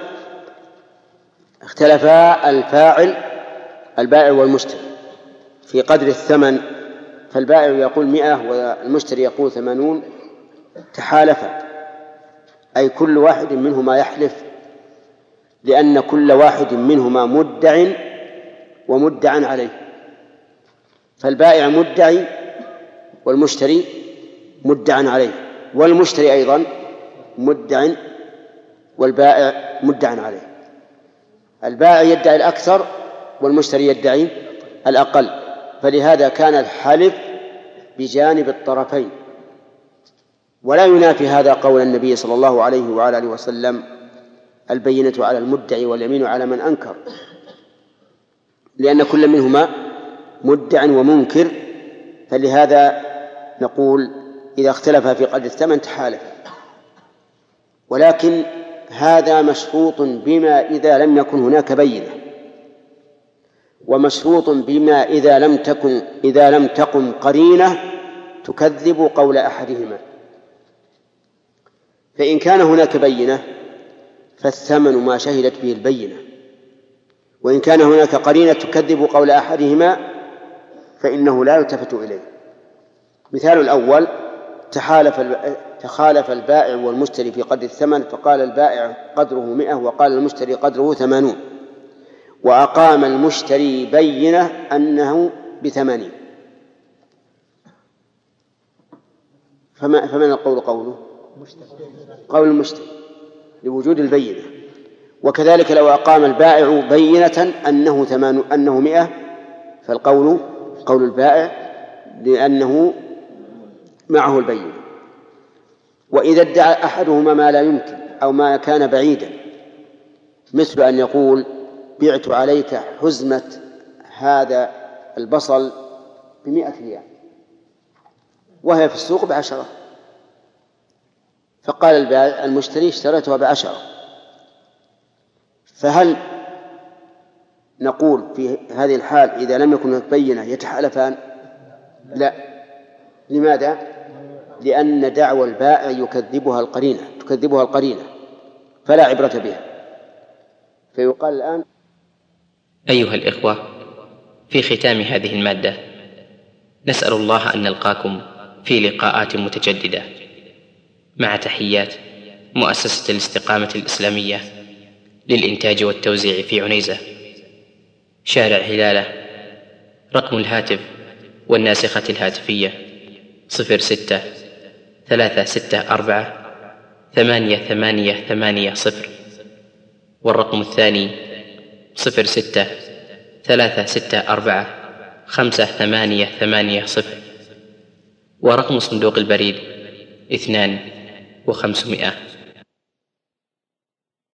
اختلفا البائع والمشتري في قدر الثمن، فالبائع يقول 100 والمشتري يقول 80، تحالفا، أي كل واحد منهما يحلف، لأن كل واحد منهما مدع ومدعا عليه، فالبائع مدعي والمشتري مدعا عليه، والمشتري أيضا مدع والبائع مدع عليه. البائع يدعي الأكثر والمشتري يدعي الأقل، فلهذا كان الحلف بجانب الطرفين. ولا ينافي هذا قول النبي صلى الله عليه وعلى آله وسلم: البينة على المدعي واليمين على من أنكر، لأن كل منهما مدع ومنكر. فلهذا نقول إذا اختلف في قدر الثمن تحالف، ولكن هذا مشروط بما إذا لم يكن هناك بينة، ومشروط بما إذا لم تقم قرينة تكذب قول أحدهما. فإن كان هناك بينة فالثمن ما شهدت به البينة، وإن كان هناك قرينة تكذب قول أحدهما فإنه لا يلتفت إليه. مثال الأول: تخالف البائع والمشتري في قدر الثمن، فقال البائع قدره 100 وقال المشتري قدره 80، وأقام المشتري بينة أنه ب80، فمن القول قوله؟ قول المشتري لوجود البينة. وكذلك لو أقام البائع بينة أنه 100 فالقول قول البائع لأنه معه البينة. وإذا ادعى أحدهما ما لا يمكن أو ما كان بعيدا، مثل أن يقول: بعت عليك حزمة هذا البصل ب100 ريال وهي في السوق ب10، فقال البائع المشتري اشتريتها ب10، فهل نقول في هذه الحال إذا لم يكن هناك بينة يتحالفان؟ لا. لماذا؟ لأن دعوى البائع تكذبها القرينة فلا عبرة بها. فيقال الآن: أيها الإخوة، في ختام هذه المادة نسأل الله أن نلقاكم في لقاءات متجددة، مع تحيات مؤسسة الاستقامة الإسلامية للإنتاج والتوزيع في عنيزة، شارع هلالة. رقم الهاتف والناسخة الهاتفية 06-364-8880، والرقم الثاني 06-364-5880، ورقم صندوق البريد 2500.